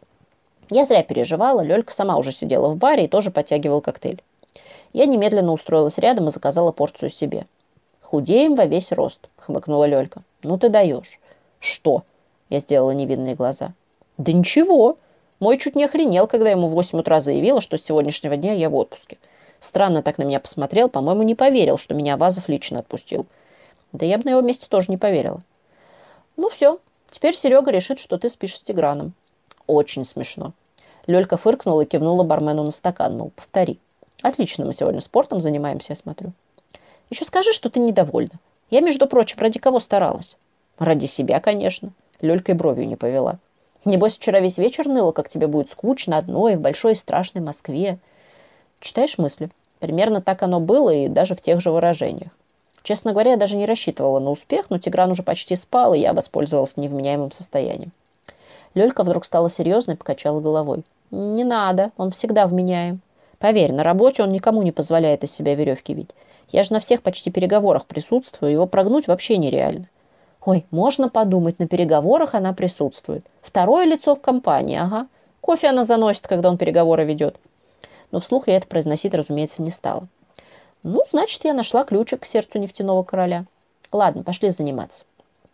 Я зря переживала. Лёлька сама уже сидела в баре и тоже подтягивала коктейль. Я немедленно устроилась рядом и заказала порцию себе. «Худеем во весь рост», — хмыкнула Лёлька. «Ну ты даешь». «Что?» — я сделала невинные глаза. «Да ничего. Мой чуть не охренел, когда ему в восемь утра заявила, что с сегодняшнего дня я в отпуске. Странно так на меня посмотрел, по-моему, не поверил, что меня Вазов лично отпустил. Да я бы на его месте тоже не поверила». «Ну все, теперь Серега решит, что ты спишь с Тиграном». «Очень смешно». Лёлька фыркнула и кивнула бармену на стакан, мол, повтори. «Отлично, мы сегодня спортом занимаемся, я смотрю». «Еще скажи, что ты недовольна. Я, между прочим, ради кого старалась?» «Ради себя, конечно». Лёлька и бровью не повела. «Небось, вчера весь вечер ныла, как тебе будет скучно одной в большой и страшной Москве». Читаешь мысли? Примерно так оно было и даже в тех же выражениях. Честно говоря, я даже не рассчитывала на успех, но Тигран уже почти спал, и я воспользовалась невменяемым состоянием. Лёлька вдруг стала серьезной и покачала головой. «Не надо, он всегда вменяем. Поверь, на работе он никому не позволяет из себя веревки вить. Я же на всех почти переговорах присутствую, его прогнуть вообще нереально». «Ой, можно подумать, на переговорах она присутствует. Второе лицо в компании, ага. Кофе она заносит, когда он переговоры ведет». Но вслух я это произносить, разумеется, не стала. Ну, значит, я нашла ключик к сердцу нефтяного короля. Ладно, пошли заниматься.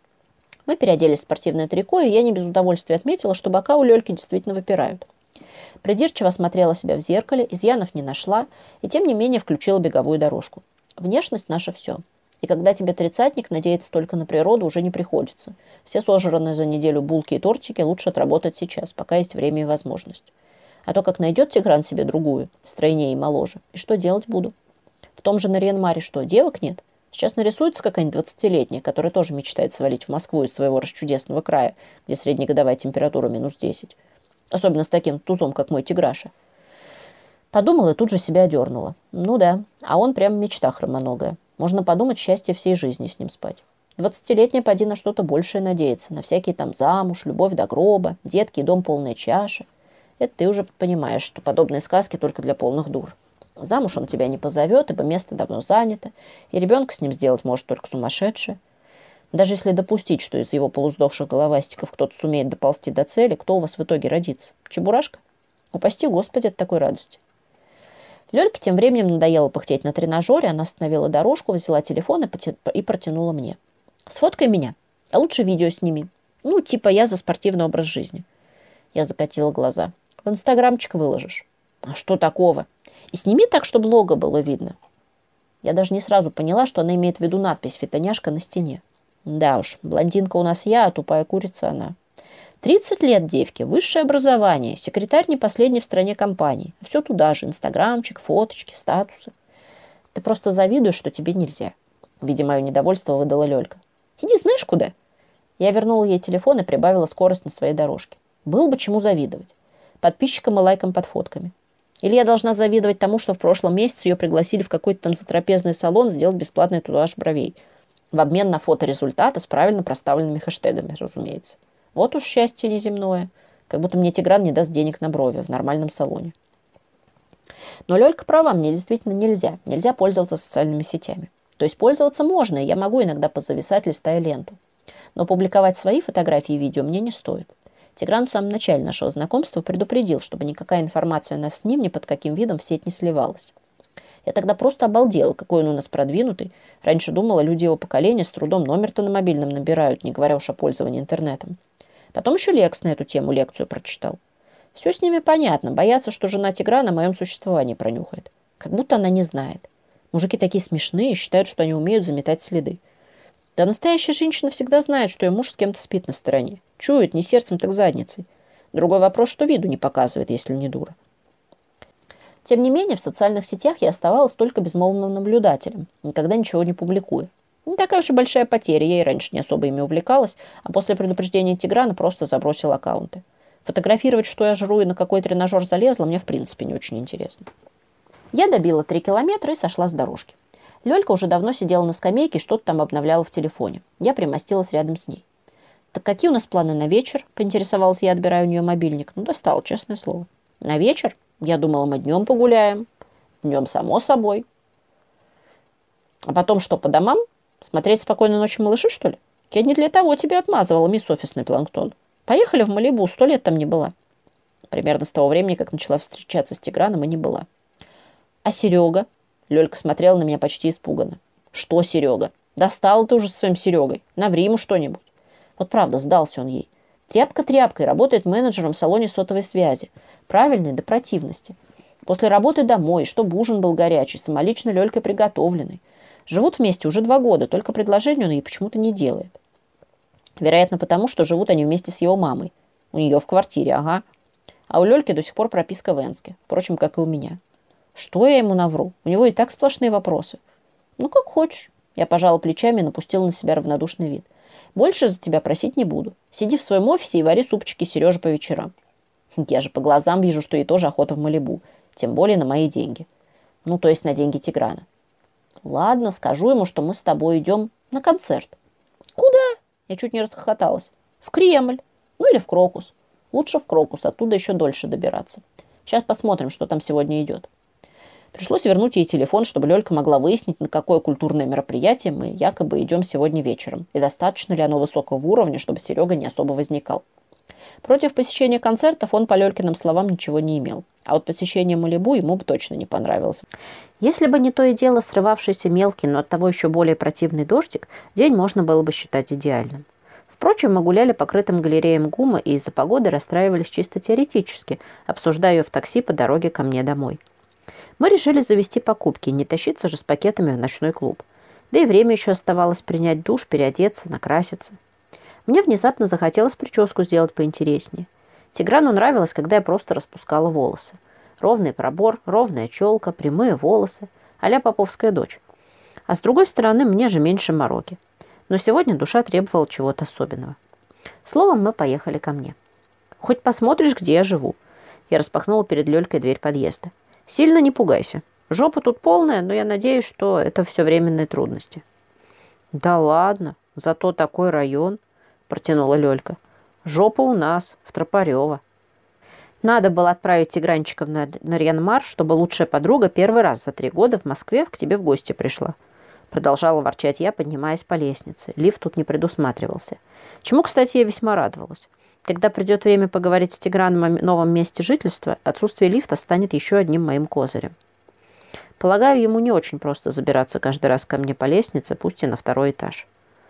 Мы переоделись в спортивное трико, и я не без удовольствия отметила, что бока у Лёльки действительно выпирают. Придирчиво смотрела себя в зеркале, изъянов не нашла, и тем не менее включила беговую дорожку. Внешность наша все. И когда тебе тридцатник, надеяться только на природу уже не приходится. Все сожранные за неделю булки и тортики лучше отработать сейчас, пока есть время и возможность. А то как найдет Тигран себе другую, стройнее и моложе, и что делать буду? В том же Нарьян-Маре что, девок нет? Сейчас нарисуется какая-нибудь двадцатилетняя, которая тоже мечтает свалить в Москву из своего расчудесного края, где среднегодовая температура минус десять. Особенно с таким тузом, как мой Тиграша. Подумала и тут же себя одернула. Ну да, а он прям мечта хромоногая. Можно подумать, счастье всей жизни с ним спать. Двадцатилетняя поди на что-то большее надеется. На всякие там замуж, любовь до гроба, детки и дом полная чаша. Это ты уже понимаешь, что подобные сказки только для полных дур. Замуж он тебя не позовет, ибо место давно занято, и ребенка с ним сделать может только сумасшедшая. Даже если допустить, что из его полусдохших головастиков кто-то сумеет доползти до цели, кто у вас в итоге родится? Чебурашка? Упаси Господи от такой радости. Лёльке тем временем надоело пыхтеть на тренажере, она остановила дорожку, взяла телефон и, потя... и протянула мне. «Сфоткай меня, а лучше видео сними. Ну, типа я за спортивный образ жизни». Я закатила глаза. «В инстаграмчик выложишь». «А что такого? И сними так, чтобы лого было видно». Я даже не сразу поняла, что она имеет в виду надпись «Фитоняшка» на стене. Да уж, блондинка у нас я, а тупая курица она. тридцать лет девке, высшее образование, секретарь не последний в стране компании. Все туда же, инстаграмчик, фоточки, статусы. Ты просто завидуешь, что тебе нельзя. Видя мое недовольство, выдала Лёлька. Иди знаешь куда? Я вернула ей телефон и прибавила скорость на своей дорожке. Было бы чему завидовать. Подписчикам и лайкам под фотками. Или я должна завидовать тому, что в прошлом месяце ее пригласили в какой-то там затрапезный салон сделать бесплатный татуаж бровей. В обмен на фото результата с правильно проставленными хэштегами, разумеется. Вот уж счастье неземное. Как будто мне Тигран не даст денег на брови в нормальном салоне. Но Лёлька права, мне действительно нельзя. Нельзя пользоваться социальными сетями. То есть пользоваться можно, и я могу иногда позависать, листая ленту. Но публиковать свои фотографии и видео мне не стоит. Тигран в самом начале нашего знакомства предупредил, чтобы никакая информация о нас с ним ни под каким видом в сеть не сливалась. Я тогда просто обалдела, какой он у нас продвинутый. Раньше думала, люди его поколения с трудом номер-то на мобильном набирают, не говоря уж о пользовании интернетом. Потом еще Лекс на эту тему лекцию прочитал. Все с ними понятно. Боятся, что жена Тиграна о моем существовании пронюхает. Как будто она не знает. Мужики такие смешные, считают, что они умеют заметать следы. Да настоящая женщина всегда знает, что ее муж с кем-то спит на стороне. Чует не сердцем, так задницей. Другой вопрос, что виду не показывает, если не дура. Тем не менее, в социальных сетях я оставалась только безмолвным наблюдателем, никогда ничего не публикуя. Не такая уж и большая потеря, я и раньше не особо ими увлекалась, а после предупреждения Тиграна просто забросила аккаунты. Фотографировать, что я жру и на какой тренажер залезла, мне в принципе не очень интересно. Я добила три километра и сошла с дорожки. Лёлька уже давно сидела на скамейке и что-то там обновляла в телефоне. Я примостилась рядом с ней. «Так какие у нас планы на вечер?» – поинтересовалась я, отбирая у нее мобильник. Ну, достала, честное слово. «На вечер? Я думала, мы днем погуляем». «Днем, само собой». «А потом что, по домам? Смотреть «Спокойной ночи, малыши», что ли? Я не для того тебя отмазывала, мисс Офисный планктон. Поехали в Малибу, сто лет там не была». Примерно с того времени, как начала встречаться с Тиграном, и не была. «А Серега?» Лёлька смотрела на меня почти испуганно. «Что Серега? Достала ты уже со своим Серегой. Наври ему что-нибудь». Вот правда, сдался он ей. Тряпка тряпкой, работает менеджером в салоне сотовой связи. Правильный до противности. После работы домой, чтобы ужин был горячий, самолично Лёлькой приготовленный. Живут вместе уже два года, только предложение он ей почему-то не делает. Вероятно, потому что живут они вместе с его мамой. У нее в квартире, ага. А у Лёльки до сих пор прописка в Энске. Впрочем, как и у меня. Что я ему навру? У него и так сплошные вопросы. Ну, как хочешь. Я пожала плечами и напустила на себя равнодушный вид. Больше за тебя просить не буду. Сиди в своем офисе и вари супчики Сереже по вечерам. Я же по глазам вижу, что ей тоже охота в Малибу. Тем более на мои деньги. Ну, то есть на деньги Тиграна. Ладно, скажу ему, что мы с тобой идем на концерт. Куда? Я чуть не расхохоталась. В Кремль. Ну, или в Крокус. Лучше в Крокус, оттуда еще дольше добираться. Сейчас посмотрим, что там сегодня идет. Пришлось вернуть ей телефон, чтобы Лёлька могла выяснить, на какое культурное мероприятие мы якобы идем сегодня вечером, и достаточно ли оно высокого уровня, чтобы Серега не особо возникал. Против посещения концертов он, по Лёлькиным словам, ничего не имел. А вот посещение Малибу ему бы точно не понравилось. Если бы не то и дело срывавшийся мелкий, но оттого еще более противный дождик, день можно было бы считать идеальным. Впрочем, мы гуляли по крытым галереям ГУМа и из-за погоды расстраивались чисто теоретически, обсуждая ее в такси по дороге ко мне домой. Мы решили завести покупки, не тащиться же с пакетами в ночной клуб. Да и время еще оставалось принять душ, переодеться, накраситься. Мне внезапно захотелось прическу сделать поинтереснее. Тиграну нравилось, когда я просто распускала волосы. Ровный пробор, ровная челка, прямые волосы, а-ля поповская дочь. А с другой стороны, мне же меньше мороки. Но сегодня душа требовала чего-то особенного. Словом, мы поехали ко мне. «Хоть посмотришь, где я живу». Я распахнула перед Лёлькой дверь подъезда. «Сильно не пугайся. Жопа тут полная, но я надеюсь, что это все временные трудности». «Да ладно, зато такой район», – протянула Лёлька. «Жопа у нас, в Тропарёво». «Надо было отправить тигранчиков на Нарьян-Мар, чтобы лучшая подруга первый раз за три года в Москве к тебе в гости пришла». Продолжала ворчать я, поднимаясь по лестнице. Лифт тут не предусматривался. Чему, кстати, я весьма радовалась. Когда придет время поговорить с Тиграном о новом месте жительства, отсутствие лифта станет еще одним моим козырем. Полагаю, ему не очень просто забираться каждый раз ко мне по лестнице, пусть и на второй этаж.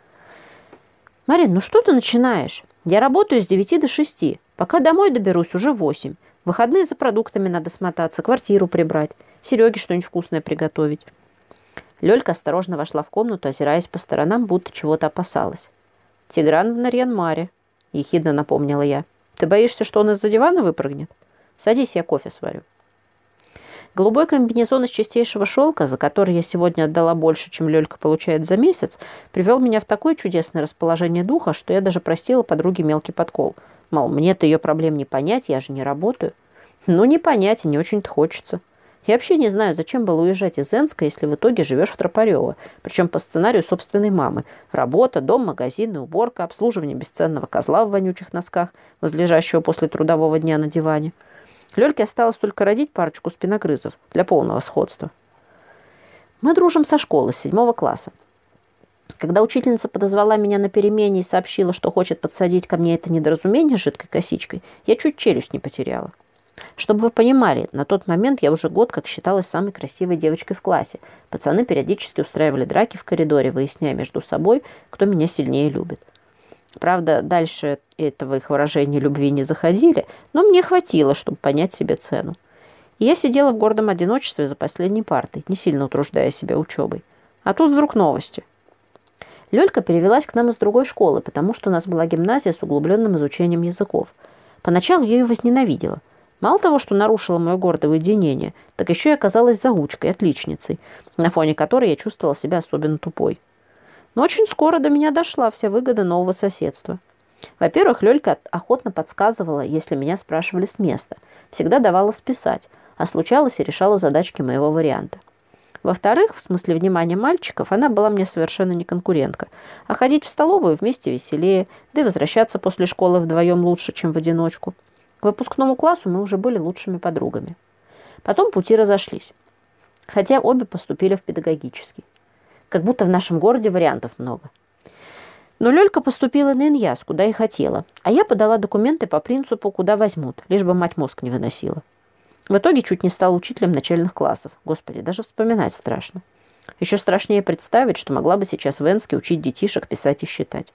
«Марин, ну что ты начинаешь? Я работаю с девяти до шести. Пока домой доберусь, уже восемь. В выходные за продуктами надо смотаться, квартиру прибрать, Сереге что-нибудь вкусное приготовить». Лёлька осторожно вошла в комнату, озираясь по сторонам, будто чего-то опасалась. «Тигран в Нарьян-Маре», — ехидно напомнила я. «Ты боишься, что он из-за дивана выпрыгнет? Садись, я кофе сварю». Голубой комбинезон из чистейшего шелка, за который я сегодня отдала больше, чем Лёлька получает за месяц, привел меня в такое чудесное расположение духа, что я даже простила подруге мелкий подкол. Мол, мне-то ее проблем не понять, я же не работаю. Ну, не понять, и не очень-то хочется. Я вообще не знаю, зачем было уезжать из Энска, если в итоге живешь в Тропарёво, причем по сценарию собственной мамы. Работа, дом, магазины, уборка, обслуживание бесценного козла в вонючих носках, возлежащего после трудового дня на диване. Лёльке осталось только родить парочку спиногрызов для полного сходства. Мы дружим со школы, с седьмого класса. Когда учительница подозвала меня на перемене и сообщила, что хочет подсадить ко мне это недоразумение с жидкой косичкой, я чуть челюсть не потеряла. Чтобы вы понимали, на тот момент я уже год как считалась самой красивой девочкой в классе. Пацаны периодически устраивали драки в коридоре, выясняя между собой, кто меня сильнее любит. Правда, дальше этого их выражения любви не заходили, но мне хватило, чтобы понять себе цену. И я сидела в гордом одиночестве за последней партой, не сильно утруждая себя учебой. А тут вдруг новости. Лёлька перевелась к нам из другой школы, потому что у нас была гимназия с углубленным изучением языков. Поначалу я ее возненавидела. Мало того, что нарушила мое гордое уединение, так еще и оказалась заучкой, отличницей, на фоне которой я чувствовала себя особенно тупой. Но очень скоро до меня дошла вся выгода нового соседства. Во-первых, Лёлька охотно подсказывала, если меня спрашивали с места. Всегда давала списать, а случалось и решала задачки моего варианта. Во-вторых, в смысле внимания мальчиков, она была мне совершенно не конкурентка. А ходить в столовую вместе веселее, да и возвращаться после школы вдвоем лучше, чем в одиночку. К выпускному классу мы уже были лучшими подругами. Потом пути разошлись. Хотя обе поступили в педагогический. Как будто в нашем городе вариантов много. Но Лёлька поступила на Иньяс, куда и хотела. А я подала документы по принципу «куда возьмут», лишь бы мать мозг не выносила. В итоге чуть не стала учителем начальных классов. Господи, даже вспоминать страшно. Еще страшнее представить, что могла бы сейчас в Энске учить детишек писать и считать.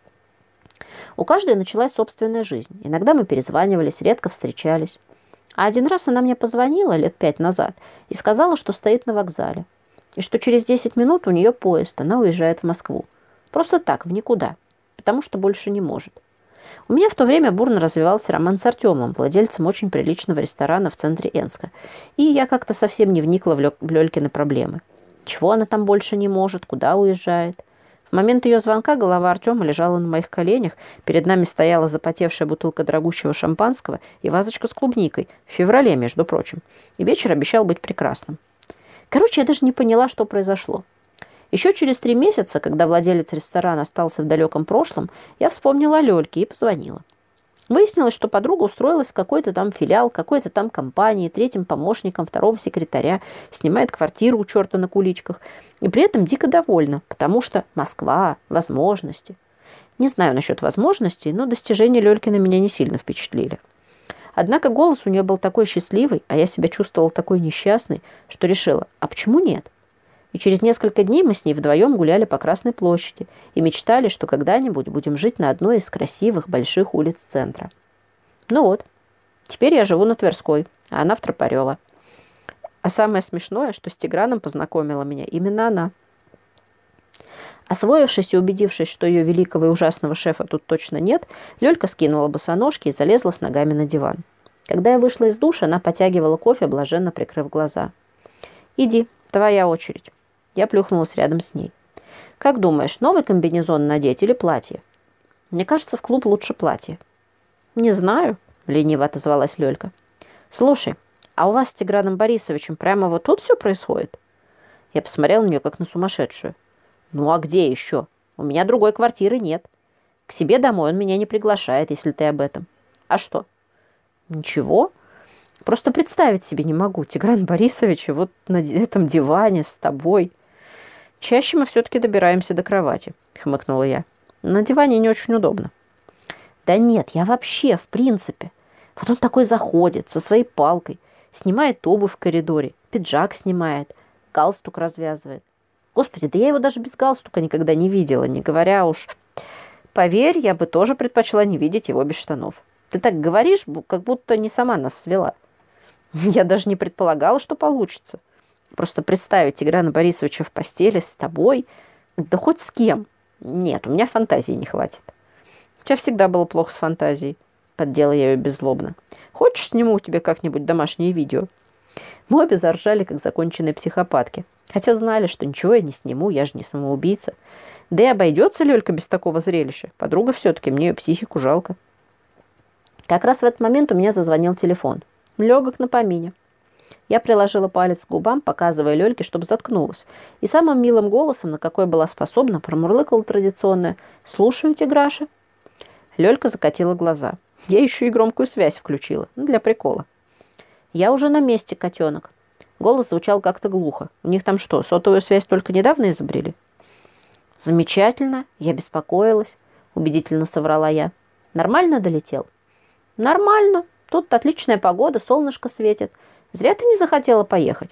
У каждой началась собственная жизнь. Иногда мы перезванивались, редко встречались. А один раз она мне позвонила лет пять назад и сказала, что стоит на вокзале. И что через десять минут у нее поезд, она уезжает в Москву. Просто так, в никуда. Потому что больше не может. У меня в то время бурно развивался роман с Артемом, владельцем очень приличного ресторана в центре Энска. И я как-то совсем не вникла в, Лё- в Лёлькины проблемы. Чего она там больше не может, куда уезжает. В момент ее звонка голова Артема лежала на моих коленях, перед нами стояла запотевшая бутылка дорогущего шампанского и вазочка с клубникой, в феврале, между прочим. И вечер обещал быть прекрасным. Короче, я даже не поняла, что произошло. Еще через три месяца, когда владелец ресторана остался в далеком прошлом, я вспомнила о Лёльке и позвонила. Выяснилось, что подруга устроилась в какой-то там филиал, какой-то там компании, третьим помощником второго секретаря, снимает квартиру у черта на куличках и при этом дико довольна, потому что Москва, возможности. Не знаю насчет возможностей, но достижения Лёлькина меня не сильно впечатлили. Однако голос у нее был такой счастливый, а я себя чувствовала такой несчастной, что решила, а почему нет? И через несколько дней мы с ней вдвоем гуляли по Красной площади и мечтали, что когда-нибудь будем жить на одной из красивых больших улиц центра. Ну вот, теперь я живу на Тверской, а она в Тропарёво. А самое смешное, что с Тиграном познакомила меня именно она. Освоившись и убедившись, что ее великого и ужасного шефа тут точно нет, Лёлька скинула босоножки и залезла с ногами на диван. Когда я вышла из душа, она потягивала кофе, блаженно прикрыв глаза. «Иди, твоя очередь». Я плюхнулась рядом с ней. «Как думаешь, новый комбинезон надеть или платье?» «Мне кажется, в клуб лучше платье». «Не знаю», — лениво отозвалась Лёлька. «Слушай, а у вас с Тиграном Борисовичем прямо вот тут все происходит?» Я посмотрела на нее, как на сумасшедшую. «Ну а где еще? У меня другой квартиры нет. К себе домой он меня не приглашает, если ты об этом. А что?» «Ничего. Просто представить себе не могу. Тигран Борисович вот на этом диване с тобой. Чаще мы все-таки добираемся до кровати», — хмыкнула я. «На диване не очень удобно». «Да нет, я вообще, в принципе. Вот он такой заходит со своей палкой, снимает обувь в коридоре, пиджак снимает, галстук развязывает. Господи, да я его даже без галстука никогда не видела, не говоря уж... Поверь, я бы тоже предпочла не видеть его без штанов. Ты так говоришь, как будто не сама нас свела. Я даже не предполагала, что получится. Просто представить Тиграна Борисовича в постели с тобой, да хоть с кем. Нет, у меня фантазии не хватит. У тебя всегда было плохо с фантазией. Поддела я ее беззлобно. Хочешь, сниму тебе как-нибудь домашнее видео? Мы обе заржали, как законченные психопатки. Хотя знали, что ничего я не сниму, я же не самоубийца. Да и обойдется Лёлька без такого зрелища. Подруга все-таки, мне ее психику жалко. Как раз в этот момент у меня зазвонил телефон. Легок на помине. Я приложила палец к губам, показывая Лёльке, чтобы заткнулась. И самым милым голосом, на какой была способна, промурлыкала традиционное «Слушаю, Тиграша». Лёлька закатила глаза. Я еще и громкую связь включила. Ну, для прикола. «Я уже на месте, котенок». Голос звучал как-то глухо. У них там что, сотовую связь только недавно изобрели? «Замечательно. Я беспокоилась», — убедительно соврала я. «Нормально долетел?» «Нормально. Тут отличная погода, солнышко светит. Зря ты не захотела поехать».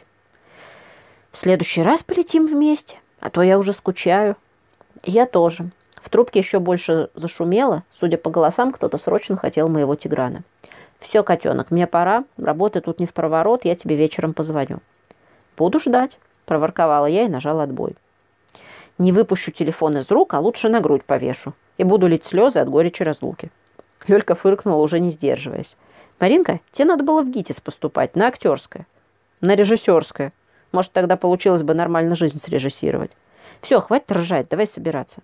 «В следующий раз полетим вместе, а то я уже скучаю». «Я тоже». В трубке еще больше зашумело. Судя по голосам, кто-то срочно хотел моего Тиграна. «Все, котенок, мне пора. Работы тут не впроворот, я тебе вечером позвоню». «Буду ждать», – проворковала я и нажала отбой. «Не выпущу телефон из рук, а лучше на грудь повешу. И буду лить слезы от горечи разлуки». Лёлька фыркнула, уже не сдерживаясь. «Маринка, тебе надо было в ГИТИС поступать, на актерское». «На режиссерское. Может, тогда получилось бы нормально жизнь срежиссировать. Все, хватит ржать, давай собираться».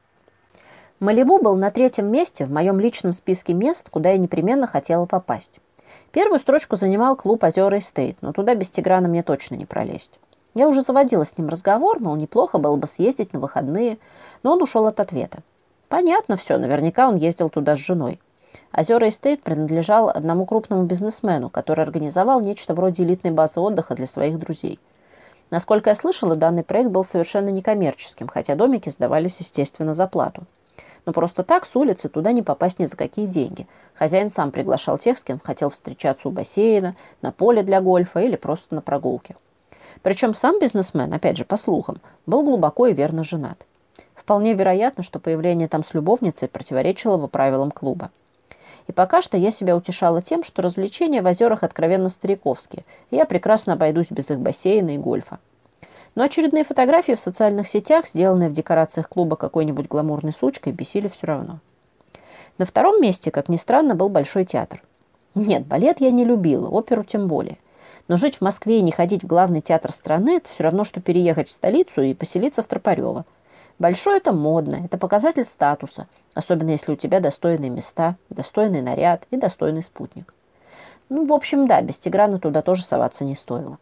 Малибу был на третьем месте в моем личном списке мест, куда я непременно хотела попасть. Первую строчку занимал клуб «Озера Эстейт», но туда без Тиграна мне точно не пролезть. Я уже заводила с ним разговор, мол, неплохо было бы съездить на выходные, но он ушел от ответа. Понятно все, наверняка он ездил туда с женой. «Озера Эстейт» принадлежал одному крупному бизнесмену, который организовал нечто вроде элитной базы отдыха для своих друзей. Насколько я слышала, данный проект был совершенно некоммерческим, хотя домики сдавались, естественно, за плату. Но просто так с улицы туда не попасть ни за какие деньги. Хозяин сам приглашал тех, с кем хотел встречаться у бассейна, на поле для гольфа или просто на прогулке. Причем сам бизнесмен, опять же, по слухам, был глубоко и верно женат. Вполне вероятно, что появление там с любовницей противоречило бы правилам клуба. И пока что я себя утешала тем, что развлечения в озерах откровенно стариковские, и я прекрасно обойдусь без их бассейна и гольфа. Но очередные фотографии в социальных сетях, сделанные в декорациях клуба какой-нибудь гламурной сучкой, бесили все равно. На втором месте, как ни странно, был Большой театр. Нет, балет я не любила, оперу тем более. Но жить в Москве и не ходить в главный театр страны – это все равно, что переехать в столицу и поселиться в Тропарёво. Большой – это модно, это показатель статуса, особенно если у тебя достойные места, достойный наряд и достойный спутник. Ну, в общем, да, без Тиграна туда тоже соваться не стоило.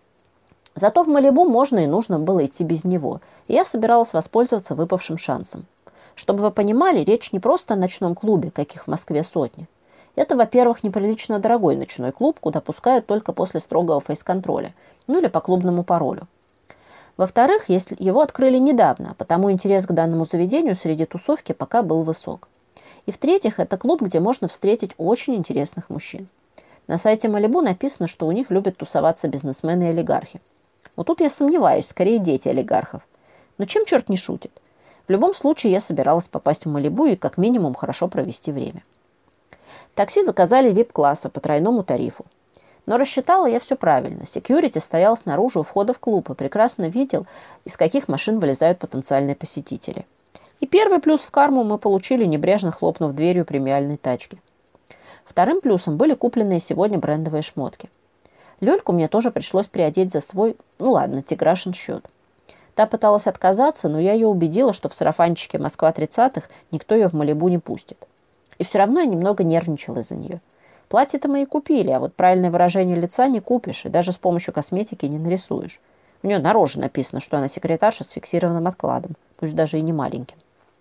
Зато в Малибу можно и нужно было идти без него, и я собиралась воспользоваться выпавшим шансом. Чтобы вы понимали, речь не просто о ночном клубе, каких в Москве сотни. Это, во-первых, неприлично дорогой ночной клуб, куда пускают только после строгого фейс-контроля, ну или по клубному паролю. Во-вторых, если его открыли недавно, потому интерес к данному заведению среди тусовки пока был высок. И в-третьих, это клуб, где можно встретить очень интересных мужчин. На сайте Малибу написано, что у них любят тусоваться бизнесмены и олигархи. Вот тут я сомневаюсь, скорее дети олигархов. Но чем черт не шутит? В любом случае, я собиралась попасть в Малибу и как минимум хорошо провести время. Такси заказали вип-класса по тройному тарифу. Но рассчитала я все правильно. Секьюрити стоял снаружи у входа в клуб и прекрасно видел, из каких машин вылезают потенциальные посетители. И первый плюс в карму мы получили, небрежно хлопнув дверью премиальной тачки. Вторым плюсом были купленные сегодня брендовые шмотки. Лёльку мне тоже пришлось приодеть за свой, ну ладно, тиграшин счет. Та пыталась отказаться, но я ее убедила, что в сарафанчике «Москва тридцатых» никто ее в Малибу не пустит. И все равно я немного нервничала из-за нее. Платье-то мы и купили, а вот правильное выражение лица не купишь и даже с помощью косметики не нарисуешь. У нее на роже написано, что она секретарша с фиксированным откладом, пусть даже и не маленьким.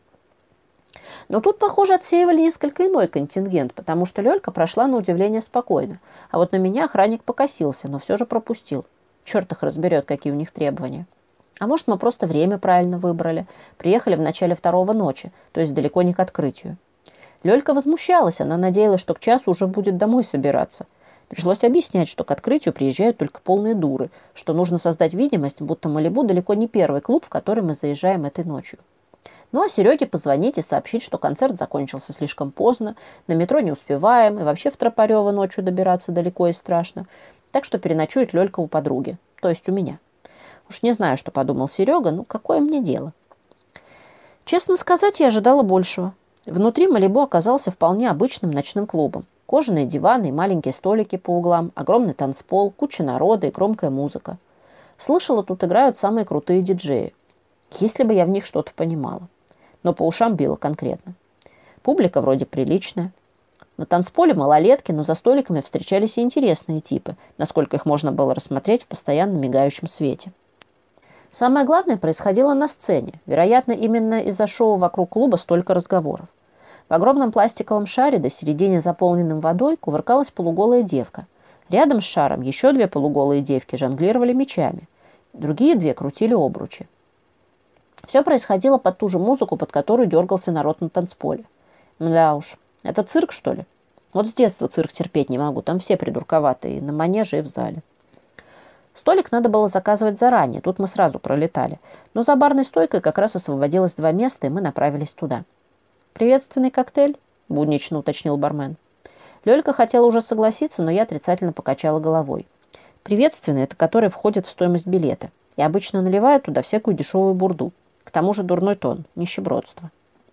Но тут, похоже, отсеивали несколько иной контингент, потому что Лёлька прошла на удивление спокойно, а вот на меня охранник покосился, но все же пропустил. Черт их разберет, какие у них требования. А может, мы просто время правильно выбрали. Приехали в начале второго ночи, то есть далеко не к открытию. Лёлька возмущалась, она надеялась, что к часу уже будет домой собираться. Пришлось объяснять, что к открытию приезжают только полные дуры, что нужно создать видимость, будто Малибу далеко не первый клуб, в который мы заезжаем этой ночью. Ну а Сереге позвонить и сообщить, что концерт закончился слишком поздно, на метро не успеваем, и вообще в Тропарёво ночью добираться далеко и страшно. Так что переночует Лёлька у подруги, то есть у меня. Уж не знаю, что подумал Серега, ну какое мне дело. Честно сказать, я ожидала большего. Внутри Малибу оказался вполне обычным ночным клубом. Кожаные диваны и маленькие столики по углам, огромный танцпол, куча народа и громкая музыка. Слышала, тут играют самые крутые диджеи. Если бы я в них что-то понимала. Но по ушам било конкретно. Публика вроде приличная. На танцполе малолетки, но за столиками встречались и интересные типы, насколько их можно было рассмотреть в постоянно мигающем свете. Самое главное происходило на сцене. Вероятно, именно из-за шоу вокруг клуба столько разговоров. В огромном пластиковом шаре до середины, заполненным водой, кувыркалась полуголая девка. Рядом с шаром еще две полуголые девки жонглировали мечами. Другие две крутили обручи. Все происходило под ту же музыку, под которую дергался народ на танцполе. Мда уж, это цирк, что ли? Вот с детства цирк терпеть не могу, там все придурковатые, и на манеже, и в зале. Столик надо было заказывать заранее, тут мы сразу пролетали. Но за барной стойкой как раз освободилось два места, и мы направились туда. «Приветственный коктейль?» – буднично уточнил бармен. Лёлька хотела уже согласиться, но я отрицательно покачала головой. Приветственный – это который входит в стоимость билета. И обычно наливают туда всякую дешевую бурду. К тому же дурной тон, нищебродство.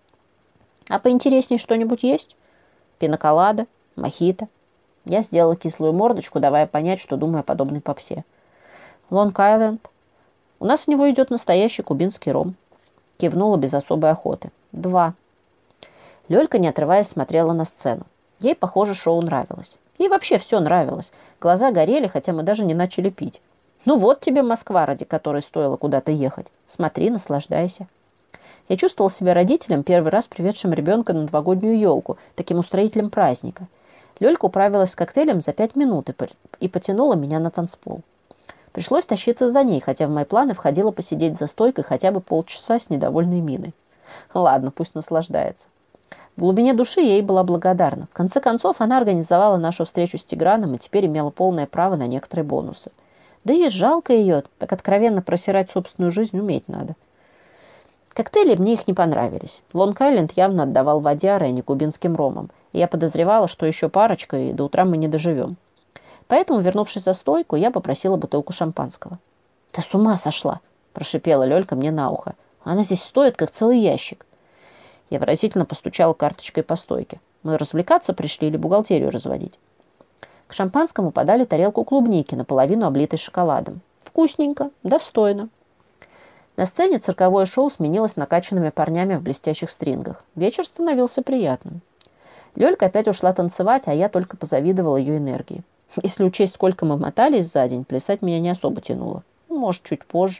А поинтереснее что-нибудь есть? Пиноколада, мохито. Я сделала кислую мордочку, давая понять, что думаю о подобной попсе. Лонг-Айленд. У нас в него идет настоящий кубинский ром. Кивнула без особой охоты. Два. Лёлька, не отрываясь, смотрела на сцену. Ей, похоже, шоу нравилось. Ей вообще все нравилось. Глаза горели, хотя мы даже не начали пить. Ну вот тебе Москва, ради которой стоило куда-то ехать. Смотри, наслаждайся. Я чувствовала себя родителем, первый раз приведшим ребенка на новогоднюю елку, таким устроителем праздника. Лёлька управилась с коктейлем за пять минут и, и потянула меня на танцпол. Пришлось тащиться за ней, хотя в мои планы входило посидеть за стойкой хотя бы полчаса с недовольной миной. Ладно, пусть наслаждается. В глубине души я ей была благодарна. В конце концов, она организовала нашу встречу с Тиграном и теперь имела полное право на некоторые бонусы. Да и жалко ее, так откровенно просирать собственную жизнь уметь надо. Коктейли мне их не понравились. Лонг-Айленд явно отдавал водярой, а не кубинским ромом. И я подозревала, что еще парочка, и до утра мы не доживем. Поэтому, вернувшись за стойку, я попросила бутылку шампанского. «Ты с ума сошла!» – прошипела Лёлька мне на ухо. «Она здесь стоит, как целый ящик». Я выразительно постучала карточкой по стойке. Мы развлекаться пришли или бухгалтерию разводить? К шампанскому подали тарелку клубники, наполовину облитой шоколадом. Вкусненько, достойно. На сцене цирковое шоу сменилось накачанными парнями в блестящих стрингах. Вечер становился приятным. Лёлька опять ушла танцевать, а я только позавидовала ее энергии. Если учесть, сколько мы мотались за день, плясать меня не особо тянуло. Может, чуть позже.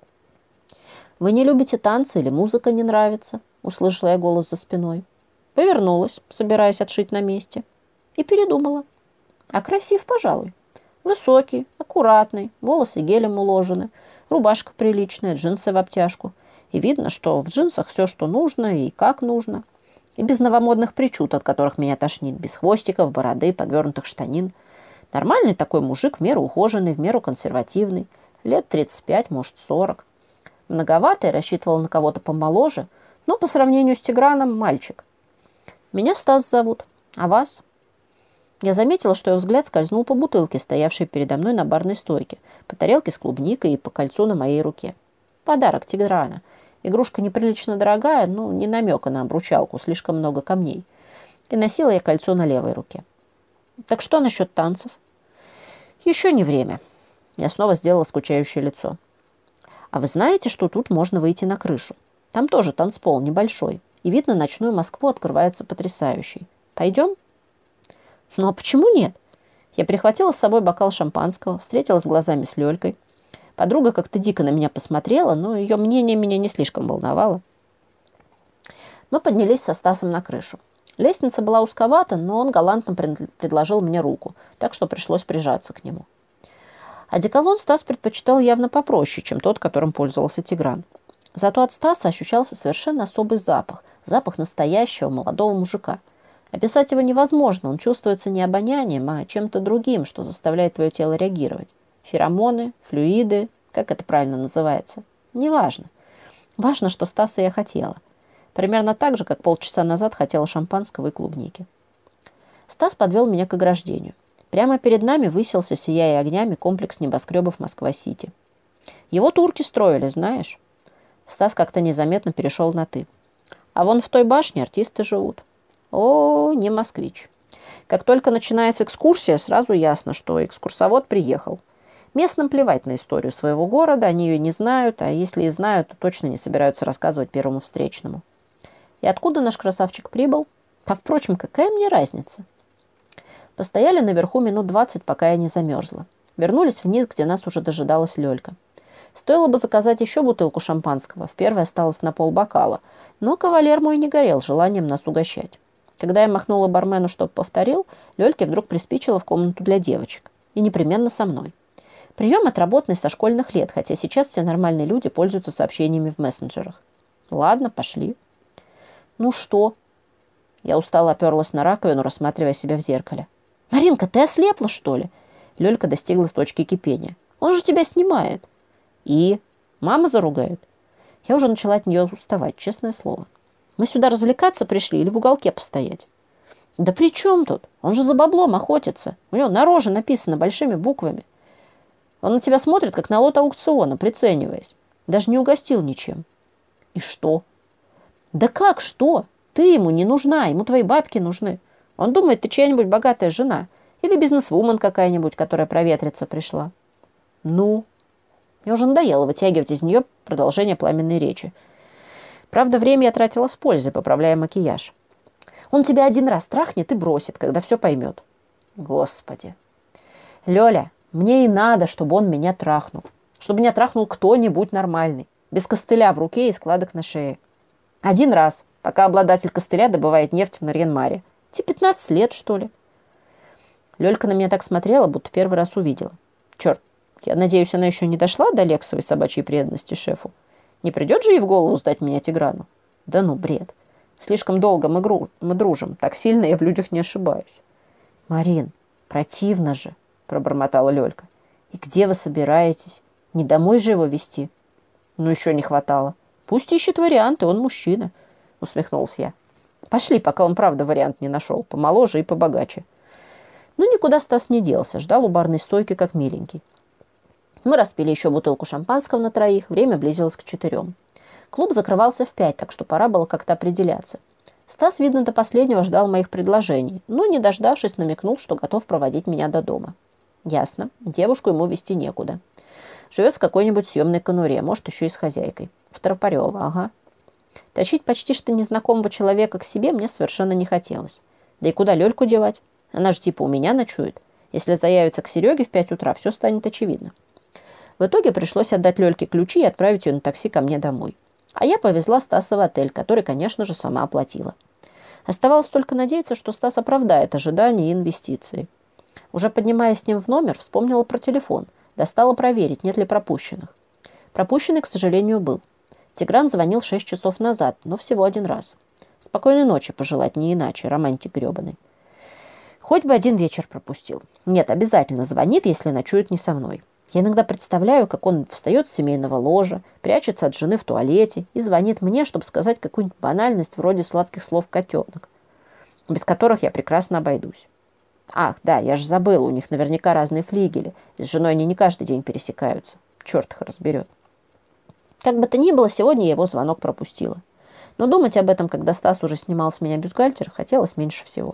«Вы не любите танцы или музыка не нравится?» — услышала я голос за спиной. Повернулась, собираясь отшить на месте. И передумала. А красив, пожалуй. Высокий, аккуратный, волосы гелем уложены, рубашка приличная, джинсы в обтяжку. И видно, что в джинсах все, что нужно и как нужно. И без новомодных причуд, от которых меня тошнит, без хвостиков, бороды, подвернутых штанин. Нормальный такой мужик, в меру ухоженный, в меру консервативный. Лет тридцать пять, может, сорок. Многовато, я рассчитывала на кого-то помоложе, но по сравнению с Тиграном мальчик. Меня Стас зовут. А вас? Я заметила, что его взгляд скользнул по бутылке, стоявшей передо мной на барной стойке, по тарелке с клубникой и по кольцу на моей руке. Подарок Тиграна. Игрушка неприлично дорогая, но не намека на обручалку, слишком много камней. И носила я кольцо на левой руке. Так что насчет танцев? Еще не время. Я снова сделала скучающее лицо. А вы знаете, что тут можно выйти на крышу? Там тоже танцпол небольшой. И вид на ночную Москву открывается потрясающий. Пойдем? Ну а почему нет? Я прихватила с собой бокал шампанского, встретилась глазами с Лёлькой. Подруга как-то дико на меня посмотрела, но ее мнение меня не слишком волновало. Мы поднялись со Стасом на крышу. Лестница была узковата, но он галантно предложил мне руку, так что пришлось прижаться к нему. Одеколон Стас предпочитал явно попроще, чем тот, которым пользовался Тигран. Зато от Стаса ощущался совершенно особый запах, запах настоящего молодого мужика. Описать его невозможно, он чувствуется не обонянием, а чем-то другим, что заставляет твое тело реагировать. Феромоны, флюиды, как это правильно называется? Неважно. Важно, что Стаса я хотела. Примерно так же, как полчаса назад хотела шампанского и клубники. Стас подвел меня к ограждению. Прямо перед нами высился, сияя огнями, комплекс небоскребов Москва-Сити. Его турки строили, знаешь? Стас как-то незаметно перешел на «ты». А вон в той башне артисты живут. О, не москвич. Как только начинается экскурсия, сразу ясно, что экскурсовод приехал. Местным плевать на историю своего города, они ее не знают, а если и знают, то точно не собираются рассказывать первому встречному. И откуда наш красавчик прибыл? А, впрочем, какая мне разница? Постояли наверху минут двадцать, пока я не замерзла. Вернулись вниз, где нас уже дожидалась Лёлька. Стоило бы заказать еще бутылку шампанского, в первой осталось на полбокала, но кавалер мой не горел желанием нас угощать. Когда я махнула бармену, чтоб повторил, Лёльке вдруг приспичило в комнату для девочек. И непременно со мной. Прием отработанный со школьных лет, хотя сейчас все нормальные люди пользуются сообщениями в мессенджерах. Ладно, пошли. Ну что? Я устало оперлась на раковину, рассматривая себя в зеркале. Маринка, ты ослепла, что ли? Лёлька достигла точки кипения. Он же тебя снимает. И? Мама заругает. Я уже начала от нее уставать, честное слово. Мы сюда развлекаться пришли или в уголке постоять? Да при чем тут? Он же за баблом охотится. У него на роже написано большими буквами. Он на тебя смотрит, как на лот аукциона, прицениваясь. Даже не угостил ничем. И что? Да как что? Ты ему не нужна, ему твои бабки нужны. Он думает, ты чья-нибудь богатая жена. Или бизнесвумен какая-нибудь, которая проветриться пришла. Ну? Мне уже надоело вытягивать из нее продолжение пламенной речи. Правда, время я тратила с пользой, поправляя макияж. Он тебя один раз трахнет и бросит, когда все поймет. Господи. Лёля, мне и надо, чтобы он меня трахнул. Чтобы меня трахнул кто-нибудь нормальный. Без костыля в руке и складок на шее. Один раз, пока обладатель костыля добывает нефть в Нарьян-Маре. Тебе пятнадцать лет, что ли? Лёлька на меня так смотрела, будто первый раз увидела. Черт, я надеюсь, она еще не дошла до лексовой собачьей преданности шефу. Не придет же ей в голову сдать меня Тиграну? Да ну, бред. Слишком долго мы, гру... мы дружим. Так сильно я в людях не ошибаюсь. Марин, противно же, пробормотала Лёлька. И где вы собираетесь? Не домой же его везти? Ну, еще не хватало. Пусть ищет варианты, он мужчина, усмехнулся я. Пошли, пока он правда вариант не нашел. Помоложе и побогаче. Ну, никуда Стас не делся. Ждал у барной стойки, как миленький. Мы распили еще бутылку шампанского на троих. Время близилось к четырем. Клуб закрывался в пять, так что пора было как-то определяться. Стас, видно, до последнего ждал моих предложений, но, не дождавшись, намекнул, что готов проводить меня до дома. Ясно. Девушку ему везти некуда. Живет в какой-нибудь съемной конуре, может, еще и с хозяйкой. В Тропарево, ага. Тащить почти что незнакомого человека к себе мне совершенно не хотелось. Да и куда Лёльку девать? Она же типа у меня ночует. Если заявится к Сереге в пять утра, все станет очевидно. В итоге пришлось отдать Лёльке ключи и отправить ее на такси ко мне домой. А я повезла Стаса в отель, который, конечно же, сама оплатила. Оставалось только надеяться, что Стас оправдает ожидания и инвестиции. Уже поднимаясь с ним в номер, вспомнила про телефон. Достала проверить, нет ли пропущенных. Пропущенный, к сожалению, был. Тигран звонил шесть часов назад, но всего один раз. Спокойной ночи пожелать, не иначе, романтик гребаный. Хоть бы один вечер пропустил. Нет, обязательно звонит, если ночует не со мной. Я иногда представляю, как он встает с семейного ложа, прячется от жены в туалете и звонит мне, чтобы сказать какую-нибудь банальность вроде сладких слов «котенок», без которых я прекрасно обойдусь. Ах, да, я же забыла, у них наверняка разные флигели, и с женой они не каждый день пересекаются. Черт их разберет. Как бы то ни было, сегодня я его звонок пропустила. Но думать об этом, когда Стас уже снимал с меня бюстгальтер, хотелось меньше всего.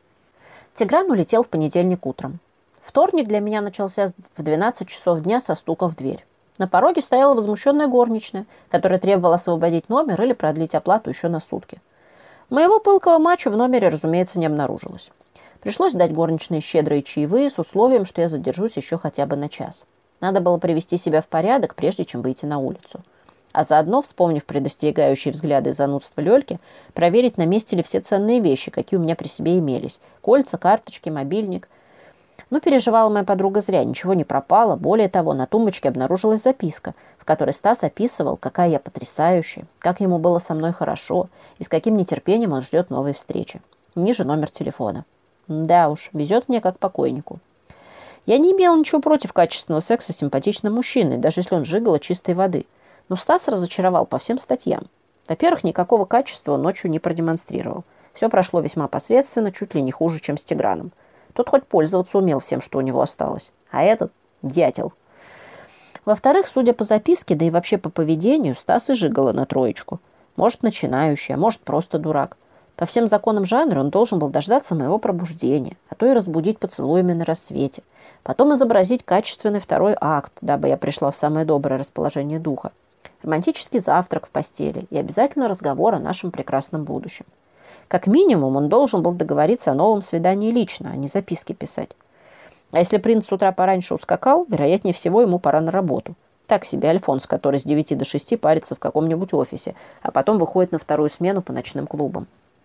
Тигран улетел в понедельник утром. Вторник для меня начался в двенадцать часов дня со стука в дверь. На пороге стояла возмущенная горничная, которая требовала освободить номер или продлить оплату еще на сутки. Моего пылкого мачо в номере, разумеется, не обнаружилось. Пришлось дать горничные щедрые чаевые с условием, что я задержусь еще хотя бы на час. Надо было привести себя в порядок, прежде чем выйти на улицу. А заодно, вспомнив предостерегающие взгляды и занудство Лёльки, проверить, на месте ли все ценные вещи, какие у меня при себе имелись. Кольца, карточки, мобильник. Но переживала моя подруга зря, ничего не пропало. Более того, на тумбочке обнаружилась записка, в которой Стас описывал, какая я потрясающая, как ему было со мной хорошо и с каким нетерпением он ждет новой встречи. Ниже номер телефона. Да уж, везет мне как покойнику. Я не имела ничего против качественного секса с симпатичным мужчиной, даже если он жигало чистой воды. Но Стас разочаровал по всем статьям. Во-первых, никакого качества он ночью не продемонстрировал. Все прошло весьма посредственно, чуть ли не хуже, чем с Тиграном. Тот хоть пользоваться умел всем, что у него осталось. А этот – дятел. Во-вторых, судя по записке, да и вообще по поведению, Стас и жигало на троечку. Может, начинающий, а может, просто дурак. По всем законам жанра он должен был дождаться моего пробуждения, а то и разбудить поцелуями на рассвете. Потом изобразить качественный второй акт, дабы я пришла в самое доброе расположение духа. Романтический завтрак в постели и обязательно разговор о нашем прекрасном будущем. Как минимум, он должен был договориться о новом свидании лично, а не записки писать. А если принц с утра пораньше ускакал, вероятнее всего, ему пора на работу. Так себе Альфонс, который с девяти до шести парится в каком-нибудь офисе, а потом выходит на вторую смену по ночным клубам.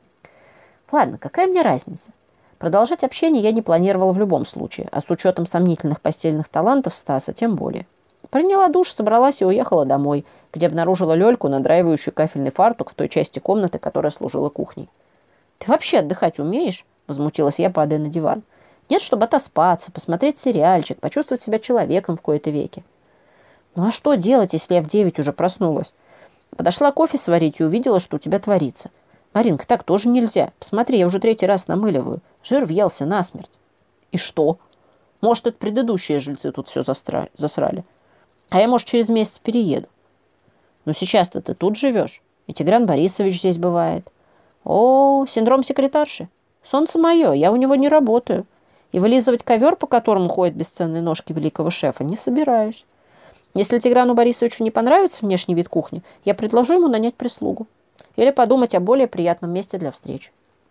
Ладно, какая мне разница? Продолжать общение я не планировала в любом случае, а с учетом сомнительных постельных талантов Стаса тем более. Приняла душ, собралась и уехала домой, где обнаружила Лёльку, надраивающую кафельный фартук в той части комнаты, которая служила кухней. «Ты вообще отдыхать умеешь?» – возмутилась я, падая на диван. «Нет, чтобы отоспаться, посмотреть сериальчик, почувствовать себя человеком в кои-то веки». «Ну а что делать, если я в девять уже проснулась? Подошла кофе сварить и увидела, что у тебя творится. Маринка, так тоже нельзя. Посмотри, я уже третий раз намыливаю. Жир въелся насмерть». «И что? Может, это предыдущие жильцы тут все засрали? А я, может, через месяц перееду». «Но сейчас-то ты тут живешь, и Тигран Борисович здесь бывает». «О, синдром секретарши. Солнце мое, я у него не работаю. И вылизывать ковер, по которому ходят бесценные ножки великого шефа, не собираюсь. Если Тиграну Борисовичу не понравится внешний вид кухни, я предложу ему нанять прислугу. Или подумать о более приятном месте для встреч».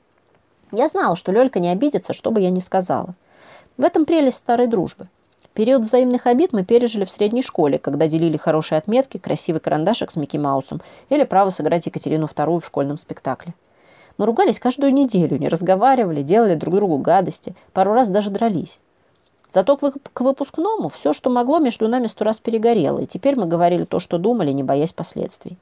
Я знала, что Лёлька не обидится, что бы я ни сказала. В этом прелесть старой дружбы. Период взаимных обид мы пережили в средней школе, когда делили хорошие отметки, красивый карандашик с Микки Маусом или право сыграть Екатерину вторую в школьном спектакле. Мы ругались каждую неделю, не разговаривали, делали друг другу гадости, пару раз даже дрались. Зато к выпускному все, что могло, между нами сто раз перегорело, и теперь мы говорили то, что думали, не боясь последствий.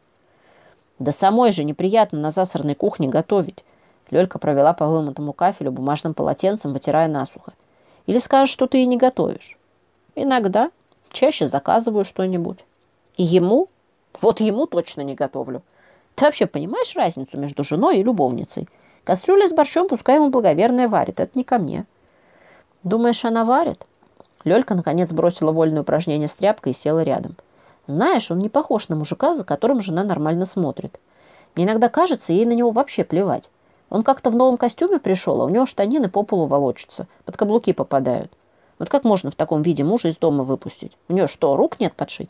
Да самой же неприятно на засранной кухне готовить. Лёлька провела по вымытому кафелю бумажным полотенцем, вытирая насухо. Или скажешь, что ты и не готовишь. Иногда. Чаще заказываю что-нибудь. И ему? Вот ему точно не готовлю. Ты вообще понимаешь разницу между женой и любовницей? Кастрюля с борщом пускай ему благоверная варит. Это не ко мне. Думаешь, она варит? Лёлька, наконец, бросила вольное упражнение с тряпкой и села рядом. Знаешь, он не похож на мужика, за которым жена нормально смотрит. Мне иногда кажется, ей на него вообще плевать. Он как-то в новом костюме пришел, а у него штанины по полу волочатся, под каблуки попадают. Вот как можно в таком виде мужа из дома выпустить? У нее что, рук нет подшить?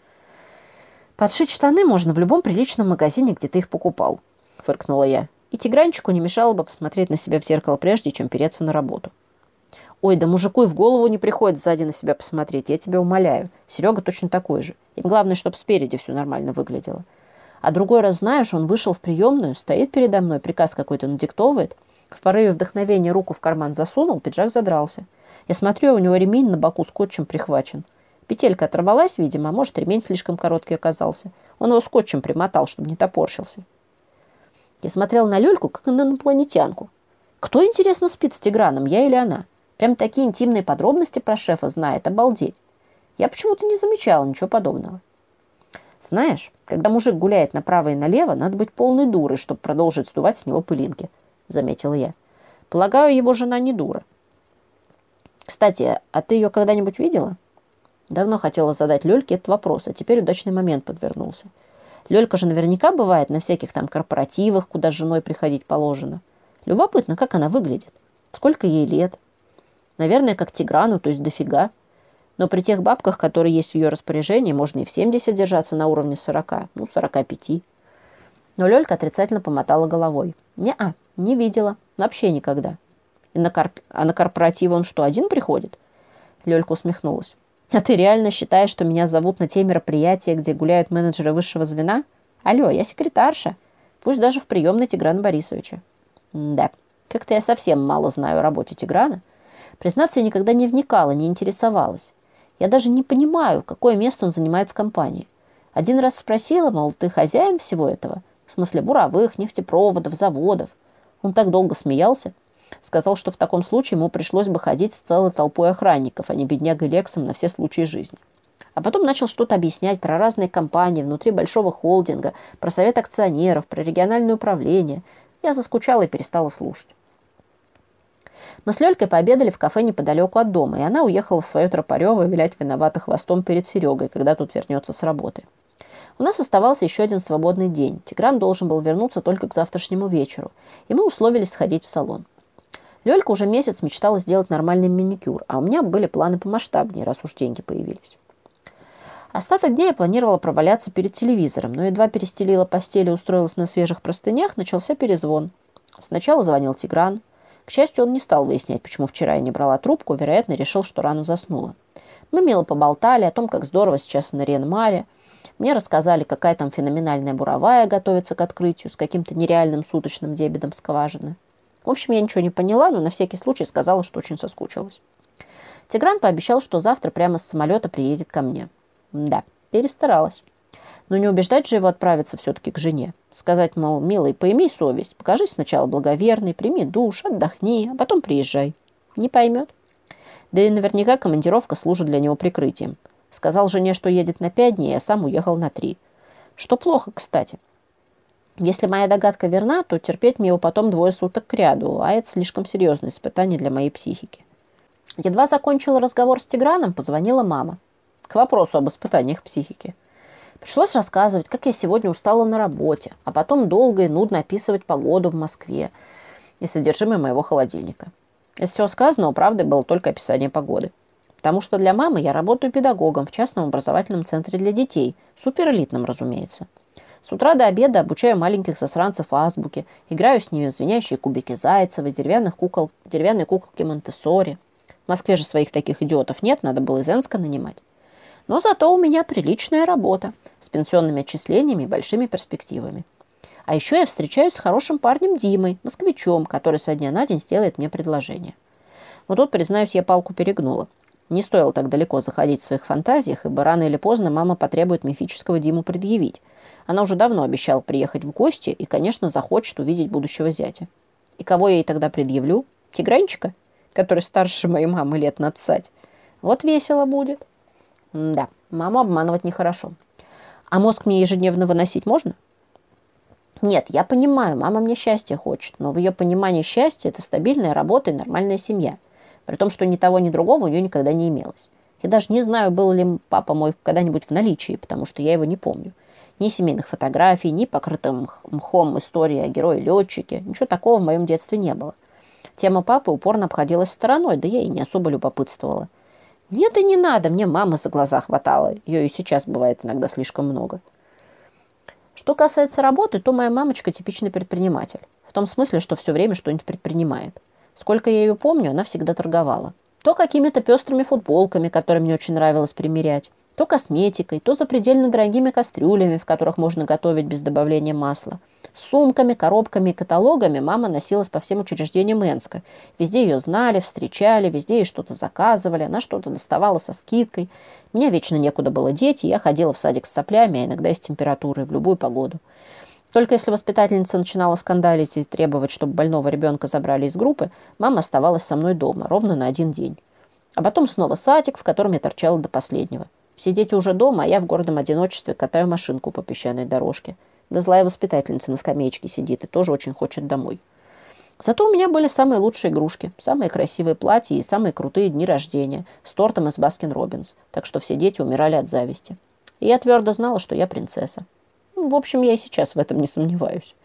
Подшить штаны можно в любом приличном магазине, где ты их покупал, фыркнула я. И Тигранчику не мешало бы посмотреть на себя в зеркало прежде, чем переться на работу. Ой, да мужику и в голову не приходит сзади на себя посмотреть, я тебя умоляю. Серега точно такой же. Им главное, чтобы спереди все нормально выглядело. А другой раз, знаешь, он вышел в приемную, стоит передо мной, приказ какой-то надиктовывает, В порыве вдохновения руку в карман засунул, пиджак задрался. Я смотрю, у него ремень на боку скотчем прихвачен. Петелька оторвалась, видимо, а может, ремень слишком короткий оказался. Он его скотчем примотал, чтобы не топорщился. Я смотрел на Лёльку, как на инопланетянку. Кто, интересно, спит с Тиграном, я или она? Прям такие интимные подробности про шефа знает, обалдеть. Я почему-то не замечала ничего подобного. Знаешь, когда мужик гуляет направо и налево, надо быть полной дурой, чтобы продолжить сдувать с него пылинки, заметила я. Полагаю, его жена не дура. Кстати, а ты ее когда-нибудь видела? Давно хотела задать Лёльке этот вопрос, а теперь удачный момент подвернулся. Лёлька же наверняка бывает на всяких там корпоративах, куда с женой приходить положено. Любопытно, как она выглядит. Сколько ей лет? Наверное, как Тиграну, то есть дофига. Но при тех бабках, которые есть в ее распоряжении, можно и в семьдесят держаться на уровне сорока, ну, сорока пяти. Но Лёлька отрицательно помотала головой. Не-а, не видела. Вообще никогда. И на корп... А на корпоративы он что, один приходит? Лёлька усмехнулась. А ты реально считаешь, что меня зовут на те мероприятия, где гуляют менеджеры высшего звена? Алло, я секретарша. Пусть даже в приемной Тиграна Борисовича. Да, как-то я совсем мало знаю о работе Тиграна. Признаться, я никогда не вникала, не интересовалась. Я даже не понимаю, какое место он занимает в компании. Один раз спросила, мол, ты хозяин всего этого? В смысле буровых, нефтепроводов, заводов. Он так долго смеялся. Сказал, что в таком случае ему пришлось бы ходить с целой толпой охранников, а не беднягой Лексом на все случаи жизни. А потом начал что-то объяснять про разные компании внутри большого холдинга, про совет акционеров, про региональное управление. Я заскучала и перестала слушать. Мы с Лёлькой пообедали в кафе неподалеку от дома, и она уехала в свое Тропарёво вилять виновато хвостом перед Серегой, когда тот вернется с работы. У нас оставался еще один свободный день. Тигран должен был вернуться только к завтрашнему вечеру, и мы условились сходить в салон. Лёлька уже месяц мечтала сделать нормальный маникюр, а у меня были планы помасштабнее, раз уж деньги появились. Остаток дня я планировала проваляться перед телевизором, но едва перестелила постель и устроилась на свежих простынях, начался перезвон. Сначала звонил Тигран. К счастью, он не стал выяснять, почему вчера я не брала трубку, вероятно, решил, что рано заснула. Мы мило поболтали о том, как здорово сейчас в Нарьян-Маре. Мне рассказали, какая там феноменальная буровая готовится к открытию с каким-то нереальным суточным дебетом скважины. В общем, я ничего не поняла, но на всякий случай сказала, что очень соскучилась. Тигран пообещал, что завтра прямо с самолета приедет ко мне. Да, перестаралась. Но не убеждать же его отправиться все-таки к жене. Сказать, мол, милый, поимей совесть, покажись сначала благоверный, прими душ, отдохни, а потом приезжай. Не поймет. Да и наверняка командировка служит для него прикрытием. Сказал жене, что едет на пять дней, а сам уехал на три. Что плохо, кстати. Если моя догадка верна, то терпеть мне его потом двое суток кряду, а это слишком серьезное испытание для моей психики. Едва закончила разговор с Тиграном, позвонила мама. К вопросу об испытаниях психики. Пришлось рассказывать, как я сегодня устала на работе, а потом долго и нудно описывать погоду в Москве и содержимое моего холодильника. Из всего сказанного правдой было только описание погоды. Потому что для мамы я работаю педагогом в частном образовательном центре для детей, суперэлитном, разумеется. С утра до обеда обучаю маленьких засранцев азбуке, играю с ними в звенящие кубики Зайцевой, деревянных кукол, деревянные куколки Монтессори. В Москве же своих таких идиотов нет, надо было из Энска нанимать. Но зато у меня приличная работа с пенсионными отчислениями и большими перспективами. А еще я встречаюсь с хорошим парнем Димой, москвичом, который со дня на день сделает мне предложение. Но тут, признаюсь, я палку перегнула. Не стоило так далеко заходить в своих фантазиях, ибо рано или поздно мама потребует мифического Диму предъявить. Она уже давно обещала приехать в гости и, конечно, захочет увидеть будущего зятя. И кого я ей тогда предъявлю? Тигранчика, который старше моей мамы лет на цать. Вот весело будет. Да, маму обманывать нехорошо. А мозг мне ежедневно выносить можно? Нет, я понимаю, мама мне счастья хочет, но в ее понимании счастья это стабильная работа и нормальная семья. При том, что ни того, ни другого у нее никогда не имелось. Я даже не знаю, был ли папа мой когда-нибудь в наличии, потому что я его не помню. Ни семейных фотографий, ни покрытым мхом истории о герое-летчике. Ничего такого в моем детстве не было. Тема папы упорно обходилась стороной, да я и не особо любопытствовала. Нет и не надо, мне мамы за глаза хватало. Ее и сейчас бывает иногда слишком много. Что касается работы, то моя мамочка типичный предприниматель. В том смысле, что все время что-нибудь предпринимает. Сколько я ее помню, она всегда торговала. То какими-то пестрыми футболками, которые мне очень нравилось примерять, то косметикой, то запредельно дорогими кастрюлями, в которых можно готовить без добавления масла, С сумками, коробками и каталогами мама носилась по всем учреждениям Энска. Везде ее знали, встречали, везде ей что-то заказывали, она что-то доставала со скидкой. Меня вечно некуда было деть, и я ходила в садик с соплями, а иногда и с температурой, в любую погоду. Только если воспитательница начинала скандалить и требовать, чтобы больного ребенка забрали из группы, мама оставалась со мной дома ровно на один день. А потом снова садик, в котором я торчала до последнего. Все дети уже дома, а я в гордом одиночестве катаю машинку по песчаной дорожке. Да злая воспитательница на скамеечке сидит и тоже очень хочет домой. Зато у меня были самые лучшие игрушки, самые красивые платья и самые крутые дни рождения с тортом из Баскин-Роббинс, так что все дети умирали от зависти. И я твердо знала, что я принцесса. Ну, в общем, я и сейчас в этом не сомневаюсь.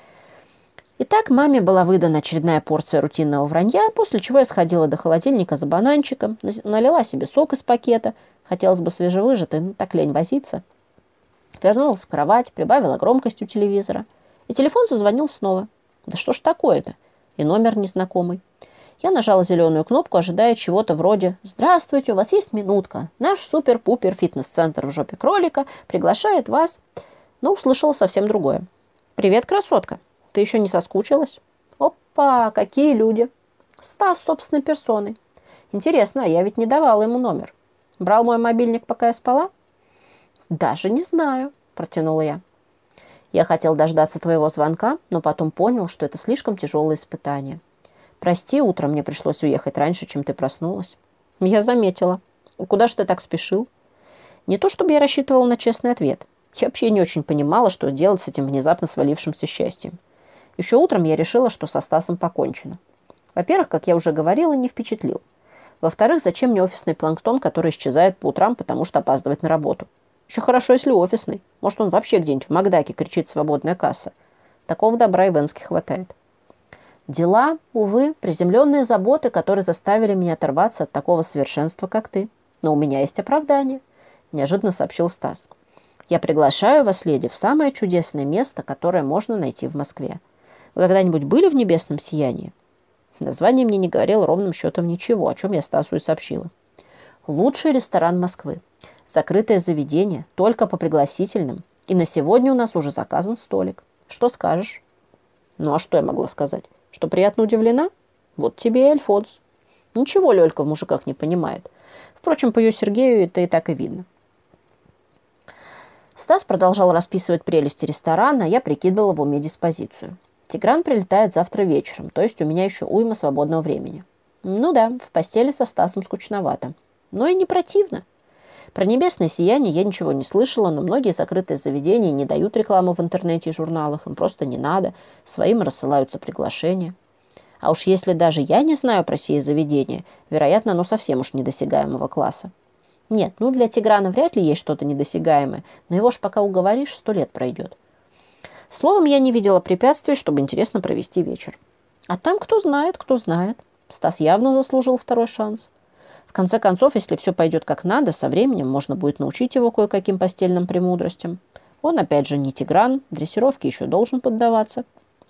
Итак, маме была выдана очередная порция рутинного вранья, после чего я сходила до холодильника за бананчиком, налила себе сок из пакета, хотелось бы свежевыжатый, но так лень возиться. Вернулась в кровать, прибавила громкость у телевизора. И телефон зазвонил снова. Да что ж такое-то? И номер незнакомый. Я нажала зеленую кнопку, ожидая чего-то вроде «Здравствуйте, у вас есть минутка. Наш супер-пупер фитнес-центр в жопе кролика приглашает вас». Но услышала совсем другое. «Привет, красотка. Ты еще не соскучилась?» «Опа, какие люди!» «Стас собственной персоной. Интересно, а я ведь не давала ему номер. Брал мой мобильник, пока я спала?» «Даже не знаю», – протянула я. «Я хотел дождаться твоего звонка, но потом понял, что это слишком тяжелое испытание. Прости, утром мне пришлось уехать раньше, чем ты проснулась». «Я заметила. Куда ж ты так спешил?» Не то чтобы я рассчитывала на честный ответ. Я вообще не очень понимала, что делать с этим внезапно свалившимся счастьем. Еще утром я решила, что со Стасом покончено. Во-первых, как я уже говорила, не впечатлил. Во-вторых, зачем мне офисный планктон, который исчезает по утрам, потому что опаздывает на работу? Еще хорошо, если офисный. Может, он вообще где-нибудь в Макдаке кричит «свободная касса». Такого добра и в Энске хватает. Дела, увы, приземленные заботы, которые заставили меня оторваться от такого совершенства, как ты. Но у меня есть оправдание, неожиданно сообщил Стас. Я приглашаю вас, леди, в самое чудесное место, которое можно найти в Москве. Вы когда-нибудь были в небесном сиянии? Название мне не говорило ровным счетом ничего, о чем я Стасу и сообщила. Лучший ресторан Москвы. Закрытое заведение, только по пригласительным. И на сегодня у нас уже заказан столик. Что скажешь? Ну, а что я могла сказать? Что приятно удивлена? Вот тебе и Альфонс. Ничего Лёлька в мужиках не понимает. Впрочем, по ее Сергею это и так и видно. Стас продолжал расписывать прелести ресторана, а я прикидывала в уме диспозицию. Тигран прилетает завтра вечером, то есть у меня еще уйма свободного времени. Ну да, в постели со Стасом скучновато. Но и не противно. Про небесное сияние я ничего не слышала, но многие закрытые заведения не дают рекламу в интернете и журналах, им просто не надо, своим рассылаются приглашения. А уж если даже я не знаю про сие заведения, вероятно, оно совсем уж недосягаемого класса. Нет, ну для Тиграна вряд ли есть что-то недосягаемое, но его ж пока уговоришь, сто лет пройдет. Словом, я не видела препятствий, чтобы интересно провести вечер. А там кто знает, кто знает. Стас явно заслужил второй шанс. В конце концов, если все пойдет как надо, со временем можно будет научить его кое-каким постельным премудростям. Он, опять же, не Тигран, дрессировке еще должен поддаваться.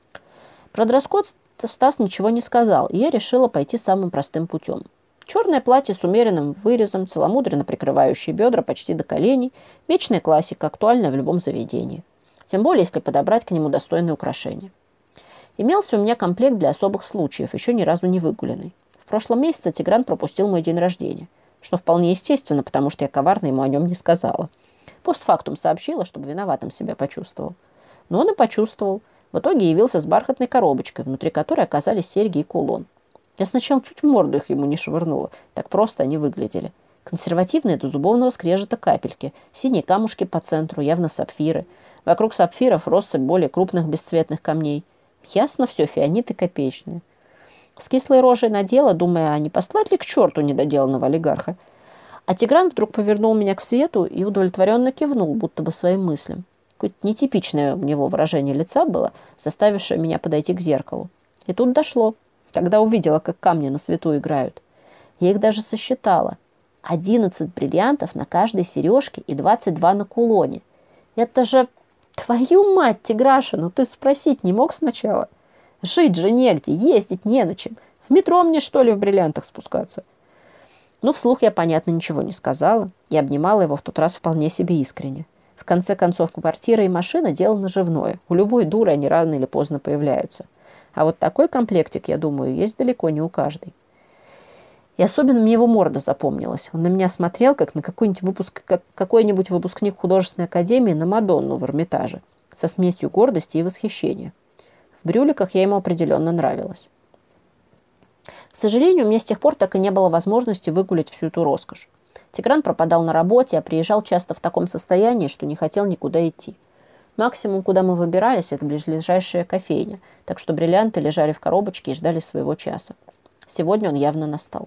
Про дресс-код Стас ничего не сказал, и я решила пойти самым простым путем. Черное платье с умеренным вырезом, целомудренно прикрывающее бедра почти до коленей, вечная классика, актуальная в любом заведении. Тем более, если подобрать к нему достойные украшения. Имелся у меня комплект для особых случаев, еще ни разу не выгуленный. В прошлом месяце Тигран пропустил мой день рождения, что вполне естественно, потому что я коварно ему о нем не сказала. Постфактум сообщила, чтобы виноватым себя почувствовал. Но он и почувствовал. В итоге явился с бархатной коробочкой, внутри которой оказались серьги и кулон. Я сначала чуть в морду их ему не швырнула, так просто они выглядели. Консервативные до зубовного скрежета капельки, синие камушки по центру, явно сапфиры. Вокруг сапфиров россыпь более крупных бесцветных камней. Ясно все, фианиты копеечные. С кислой рожей надела, думая, а не послать ли к черту недоделанного олигарха. А Тигран вдруг повернул меня к свету и удовлетворенно кивнул, будто бы своим мыслям. Какое-то нетипичное у него выражение лица было, заставившее меня подойти к зеркалу. И тут дошло, когда увидела, как камни на свету играют. Я их даже сосчитала. Одиннадцать бриллиантов на каждой сережке и двадцать два на кулоне. Это же... Твою мать, Тиграша, ну ты спросить не мог сначала? Жить же негде, ездить не на чем. В метро мне, что ли, в бриллиантах спускаться? Ну, вслух я, понятно, ничего не сказала и обнимала его в тот раз вполне себе искренне. В конце концов, квартира и машина – дело наживное. У любой дуры они рано или поздно появляются. А вот такой комплектик, я думаю, есть далеко не у каждой. И особенно мне его морда запомнилась. Он на меня смотрел, как на какой-нибудь, выпуск, как какой-нибудь выпускник художественной академии на Мадонну в Эрмитаже, со смесью гордости и восхищения. В брюликах я ему определенно нравилась. К сожалению, у меня с тех пор так и не было возможности выгулять всю эту роскошь. Тигран пропадал на работе, а приезжал часто в таком состоянии, что не хотел никуда идти. Максимум, куда мы выбирались, это ближайшая кофейня, так что бриллианты лежали в коробочке и ждали своего часа. Сегодня он явно настал.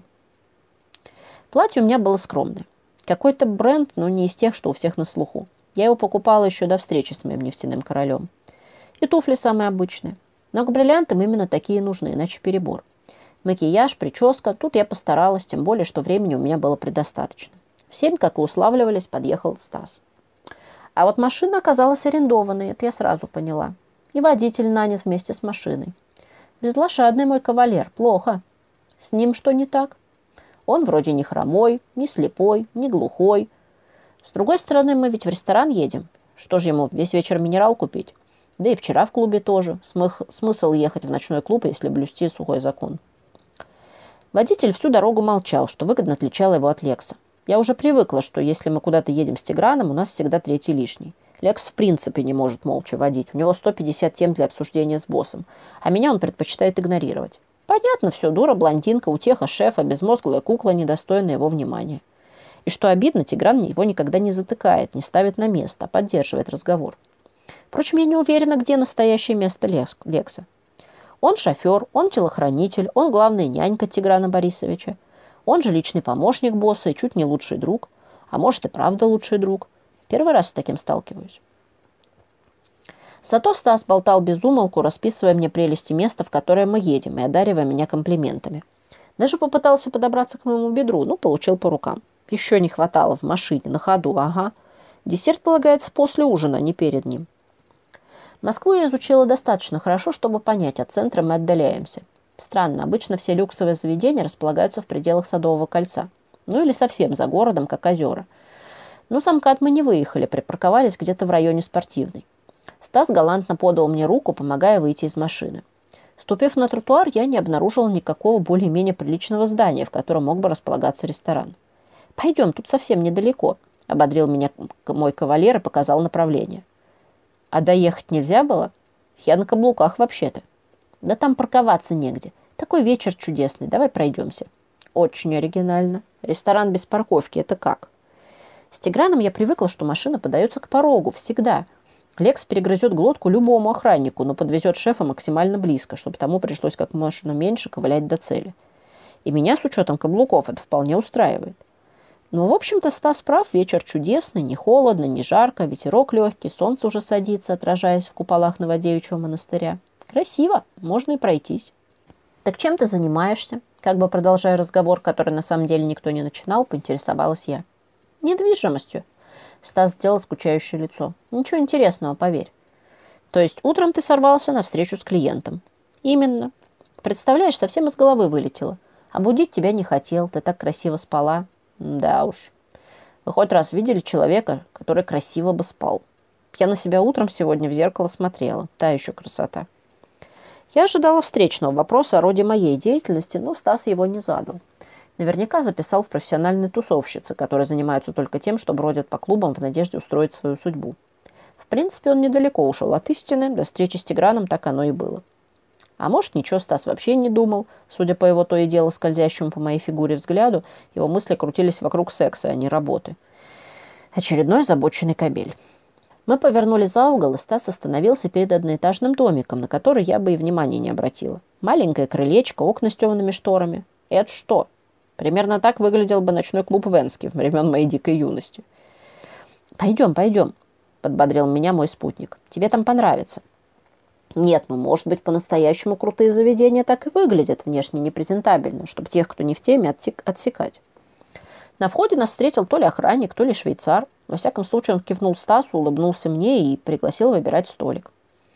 Платье у меня было скромное. Какой-то бренд, но не из тех, что у всех на слуху. Я его покупала еще до встречи с моим нефтяным королем. И туфли самые обычные. Но к бриллиантам именно такие нужны, иначе перебор. Макияж, прическа. Тут я постаралась, тем более, что времени у меня было предостаточно. В семь, как и уславливались, подъехал Стас. А вот машина оказалась арендованной, это я сразу поняла. И водитель нанят вместе с машиной. Безлошадный мой кавалер, плохо. С ним что не так? Он вроде не хромой, не слепой, не глухой. С другой стороны, мы ведь в ресторан едем. Что же ему, весь вечер минерал купить? Да и вчера в клубе тоже. Смых... Смысл ехать в ночной клуб, если блюсти сухой закон. Водитель всю дорогу молчал, что выгодно отличало его от Лекса. Я уже привыкла, что если мы куда-то едем с Тиграном, у нас всегда третий лишний. Лекс в принципе не может молча водить. У него сто пятьдесят тем для обсуждения с боссом. А меня он предпочитает игнорировать. Понятно все, дура, блондинка, утеха шефа, безмозглая кукла, недостойная его внимания. И что обидно, Тигран его никогда не затыкает, не ставит на место, а поддерживает разговор. Впрочем, я не уверена, где настоящее место Лекса. Он шофер, он телохранитель, он главная нянька Тиграна Борисовича. Он же личный помощник босса и чуть не лучший друг. А может и правда лучший друг. Первый раз с таким сталкиваюсь. Зато Стас болтал без умолку, расписывая мне прелести места, в которое мы едем, и одаривая меня комплиментами. Даже попытался подобраться к моему бедру, но получил по рукам. Еще не хватало в машине, на ходу, ага. Десерт полагается после ужина, а не перед ним. Москву я изучила достаточно хорошо, чтобы понять, от центра мы отдаляемся. Странно, обычно все люксовые заведения располагаются в пределах Садового кольца. Ну или совсем за городом, как озера. Но за МКАД мы не выехали, припарковались где-то в районе Спортивной. Стас галантно подал мне руку, помогая выйти из машины. Ступив на тротуар, я не обнаружила никакого более-менее приличного здания, в котором мог бы располагаться ресторан. «Пойдем, тут совсем недалеко», — ободрил меня мой кавалер и показал направление. «А доехать нельзя было? Я на каблуках вообще-то». «Да там парковаться негде. Такой вечер чудесный. Давай пройдемся». «Очень оригинально. Ресторан без парковки. Это как?» С Тиграном я привыкла, что машина подается к порогу. Всегда. Лекс перегрызет глотку любому охраннику, но подвезет шефа максимально близко, чтобы тому пришлось как можно меньше ковылять до цели. И меня, с учетом каблуков, это вполне устраивает. Но, в общем-то, Стас прав. Вечер чудесный, не холодно, не жарко, ветерок легкий, солнце уже садится, отражаясь в куполах Новодевичьего монастыря. Красиво, можно и пройтись. «Так чем ты занимаешься?» Как бы продолжая разговор, который на самом деле никто не начинал, поинтересовалась я. «Недвижимостью». Стас сделал скучающее лицо. «Ничего интересного, поверь». «То есть утром ты сорвался на встречу с клиентом?» «Именно. Представляешь, совсем из головы вылетело. А будить тебя не хотел, ты так красиво спала». «Да уж. Вы хоть раз видели человека, который красиво бы спал?» «Я на себя утром сегодня в зеркало смотрела. Та еще красота». Я ожидала встречного вопроса о роде моей деятельности, но Стас его не задал. Наверняка записал в профессиональные тусовщицы, которые занимаются только тем, что бродят по клубам в надежде устроить свою судьбу. В принципе, он недалеко ушел от истины, до встречи с Тиграном так оно и было. А может, ничего Стас вообще не думал. Судя по его то и дело скользящему по моей фигуре взгляду, его мысли крутились вокруг секса, а не работы. Очередной озабоченный кобель. Мы повернули за угол, и Стас остановился перед одноэтажным домиком, на который я бы и внимания не обратила. Маленькое крылечко, окна с темными шторами. Это что? Примерно так выглядел бы ночной клуб в Энске в времен моей дикой юности. «Пойдем, пойдем», — подбодрил меня мой спутник. «Тебе там понравится». Нет, ну, может быть, по-настоящему крутые заведения так и выглядят внешне непрезентабельно, чтобы тех, кто не в теме, отсек- отсекать. На входе нас встретил то ли охранник, то ли швейцар. Во всяком случае, он кивнул Стасу, улыбнулся мне и пригласил выбирать столик.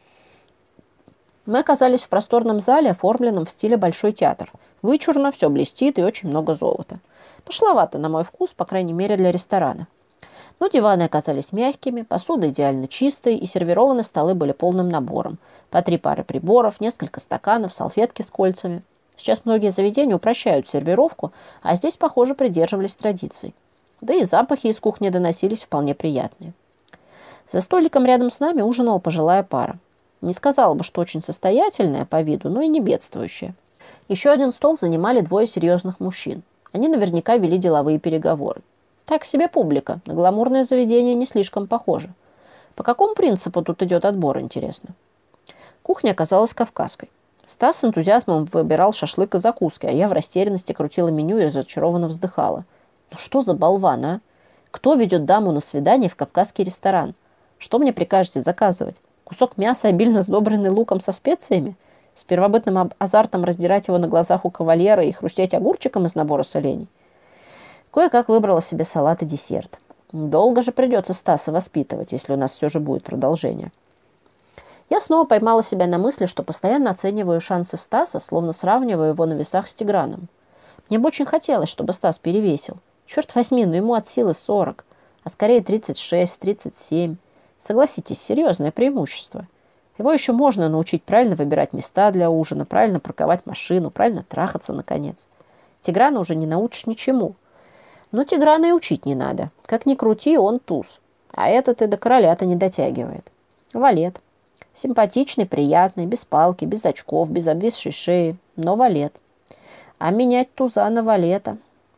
Мы оказались в просторном зале, оформленном в стиле Большой театр. Вычурно, все блестит и очень много золота. Пошловато, на мой вкус, по крайней мере, для ресторана. Но диваны оказались мягкими, посуда идеально чистой, и сервированы столы были полным набором. По три пары приборов, несколько стаканов, салфетки с кольцами. Сейчас многие заведения упрощают сервировку, а здесь, похоже, придерживались традиций. Да и запахи из кухни доносились вполне приятные. За столиком рядом с нами ужинала пожилая пара. Не сказала бы, что очень состоятельная по виду, но и не бедствующая. Еще один стол занимали двое серьезных мужчин. Они наверняка вели деловые переговоры. Так себе публика, на гламурное заведение не слишком похоже. По какому принципу тут идет отбор, интересно? Кухня оказалась кавказской. Стас с энтузиазмом выбирал шашлык и закуски, а я в растерянности крутила меню и разочарованно вздыхала. Ну что за болван, а? Кто ведет даму на свидание в кавказский ресторан? Что мне прикажете заказывать? Кусок мяса, обильно сдобренный луком со специями? С первобытным азартом раздирать его на глазах у кавалера и хрустеть огурчиком из набора солений? Кое-как выбрала себе салат и десерт. Долго же придется Стаса воспитывать, если у нас все же будет продолжение. Я снова поймала себя на мысли, что постоянно оцениваю шансы Стаса, словно сравниваю его на весах с Тиграном. Мне бы очень хотелось, чтобы Стас перевесил. Черт возьми, но ему от силы сорок, а скорее тридцать шесть, тридцать семь. Согласитесь, серьезное преимущество. Его еще можно научить правильно выбирать места для ужина, правильно парковать машину, правильно трахаться, наконец. Тиграна уже не научишь ничему. Но Тиграна и учить не надо. Как ни крути, он туз. А этот и до короля-то не дотягивает. Валет. Симпатичный, приятный, без палки, без очков, без обвисшей шеи. Но валет. А менять туза на валета.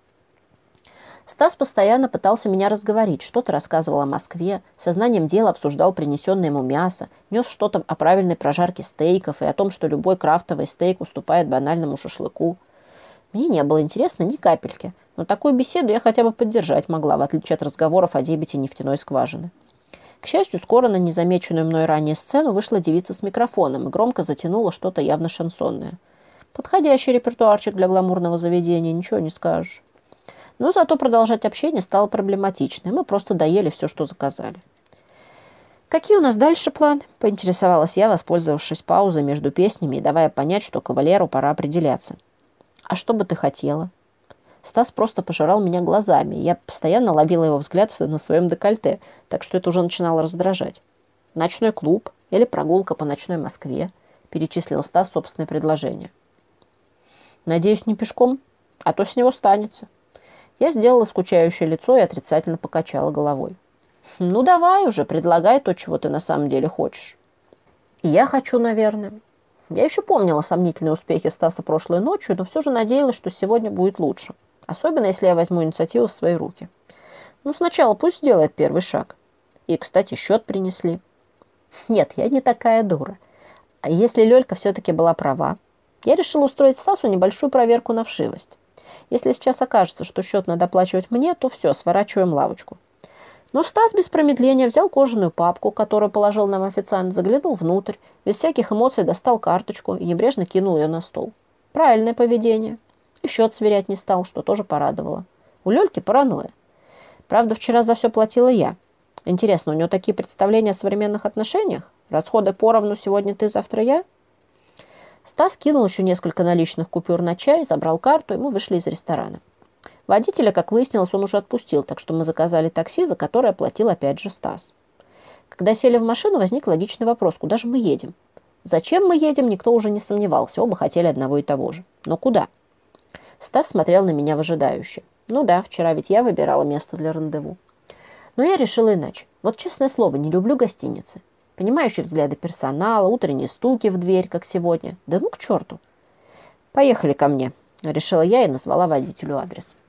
Стас постоянно пытался меня разговорить, что-то рассказывал о Москве, сознанием дела обсуждал принесенное ему мясо, нес что-то о правильной прожарке стейков и о том, что любой крафтовый стейк уступает банальному шашлыку. Мне не было интересно ни капельки, но такую беседу я хотя бы поддержать могла, в отличие от разговоров о дебете нефтяной скважины. К счастью, скоро на незамеченную мной ранее сцену вышла девица с микрофоном и громко затянула что-то явно шансонное. Подходящий репертуарчик для гламурного заведения, ничего не скажешь. Но зато продолжать общение стало проблематично, и мы просто доели все, что заказали. «Какие у нас дальше планы?» – поинтересовалась я, воспользовавшись паузой между песнями и давая понять, что кавалеру пора определяться. «А что бы ты хотела?» Стас просто пожирал меня глазами, и я постоянно ловила его взгляд на своем декольте, так что это уже начинало раздражать. «Ночной клуб или прогулка по ночной Москве?» – перечислил Стас собственное предложение. «Надеюсь, не пешком, а то с него станется». Я сделала скучающее лицо и отрицательно покачала головой. «Ну, давай уже, предлагай то, чего ты на самом деле хочешь». И я хочу, наверное. Я еще помнила сомнительные успехи Стаса прошлой ночью, но все же надеялась, что сегодня будет лучше. Особенно, если я возьму инициативу в свои руки. Ну, сначала пусть сделает первый шаг. И, кстати, счет принесли. Нет, я не такая дура. А если Лёлька все-таки была права, я решила устроить Стасу небольшую проверку на вшивость. Если сейчас окажется, что счет надо оплачивать мне, то все, сворачиваем лавочку. Но Стас без промедления взял кожаную папку, которую положил нам официант, заглянул внутрь, без всяких эмоций достал карточку и небрежно кинул ее на стол. Правильное поведение. И счет сверять не стал, что тоже порадовало. У Лёльки паранойя. Правда, вчера за все платила я. Интересно, у него такие представления о современных отношениях? Расходы поровну, сегодня ты, завтра я? Стас кинул еще несколько наличных купюр на чай, забрал карту, и мы вышли из ресторана. Водителя, как выяснилось, он уже отпустил, так что мы заказали такси, за которое оплатил опять же Стас. Когда сели в машину, возник логичный вопрос, куда же мы едем? Зачем мы едем, никто уже не сомневался, оба хотели одного и того же. Но куда? Стас смотрел на меня выжидающе. Ну да, вчера ведь я выбирала место для рандеву. Но я решила иначе. Вот честное слово, не люблю гостиницы. Понимающие взгляды персонала, утренние стуки в дверь, как сегодня. Да ну к черту. Поехали ко мне, решила я и назвала водителю адрес.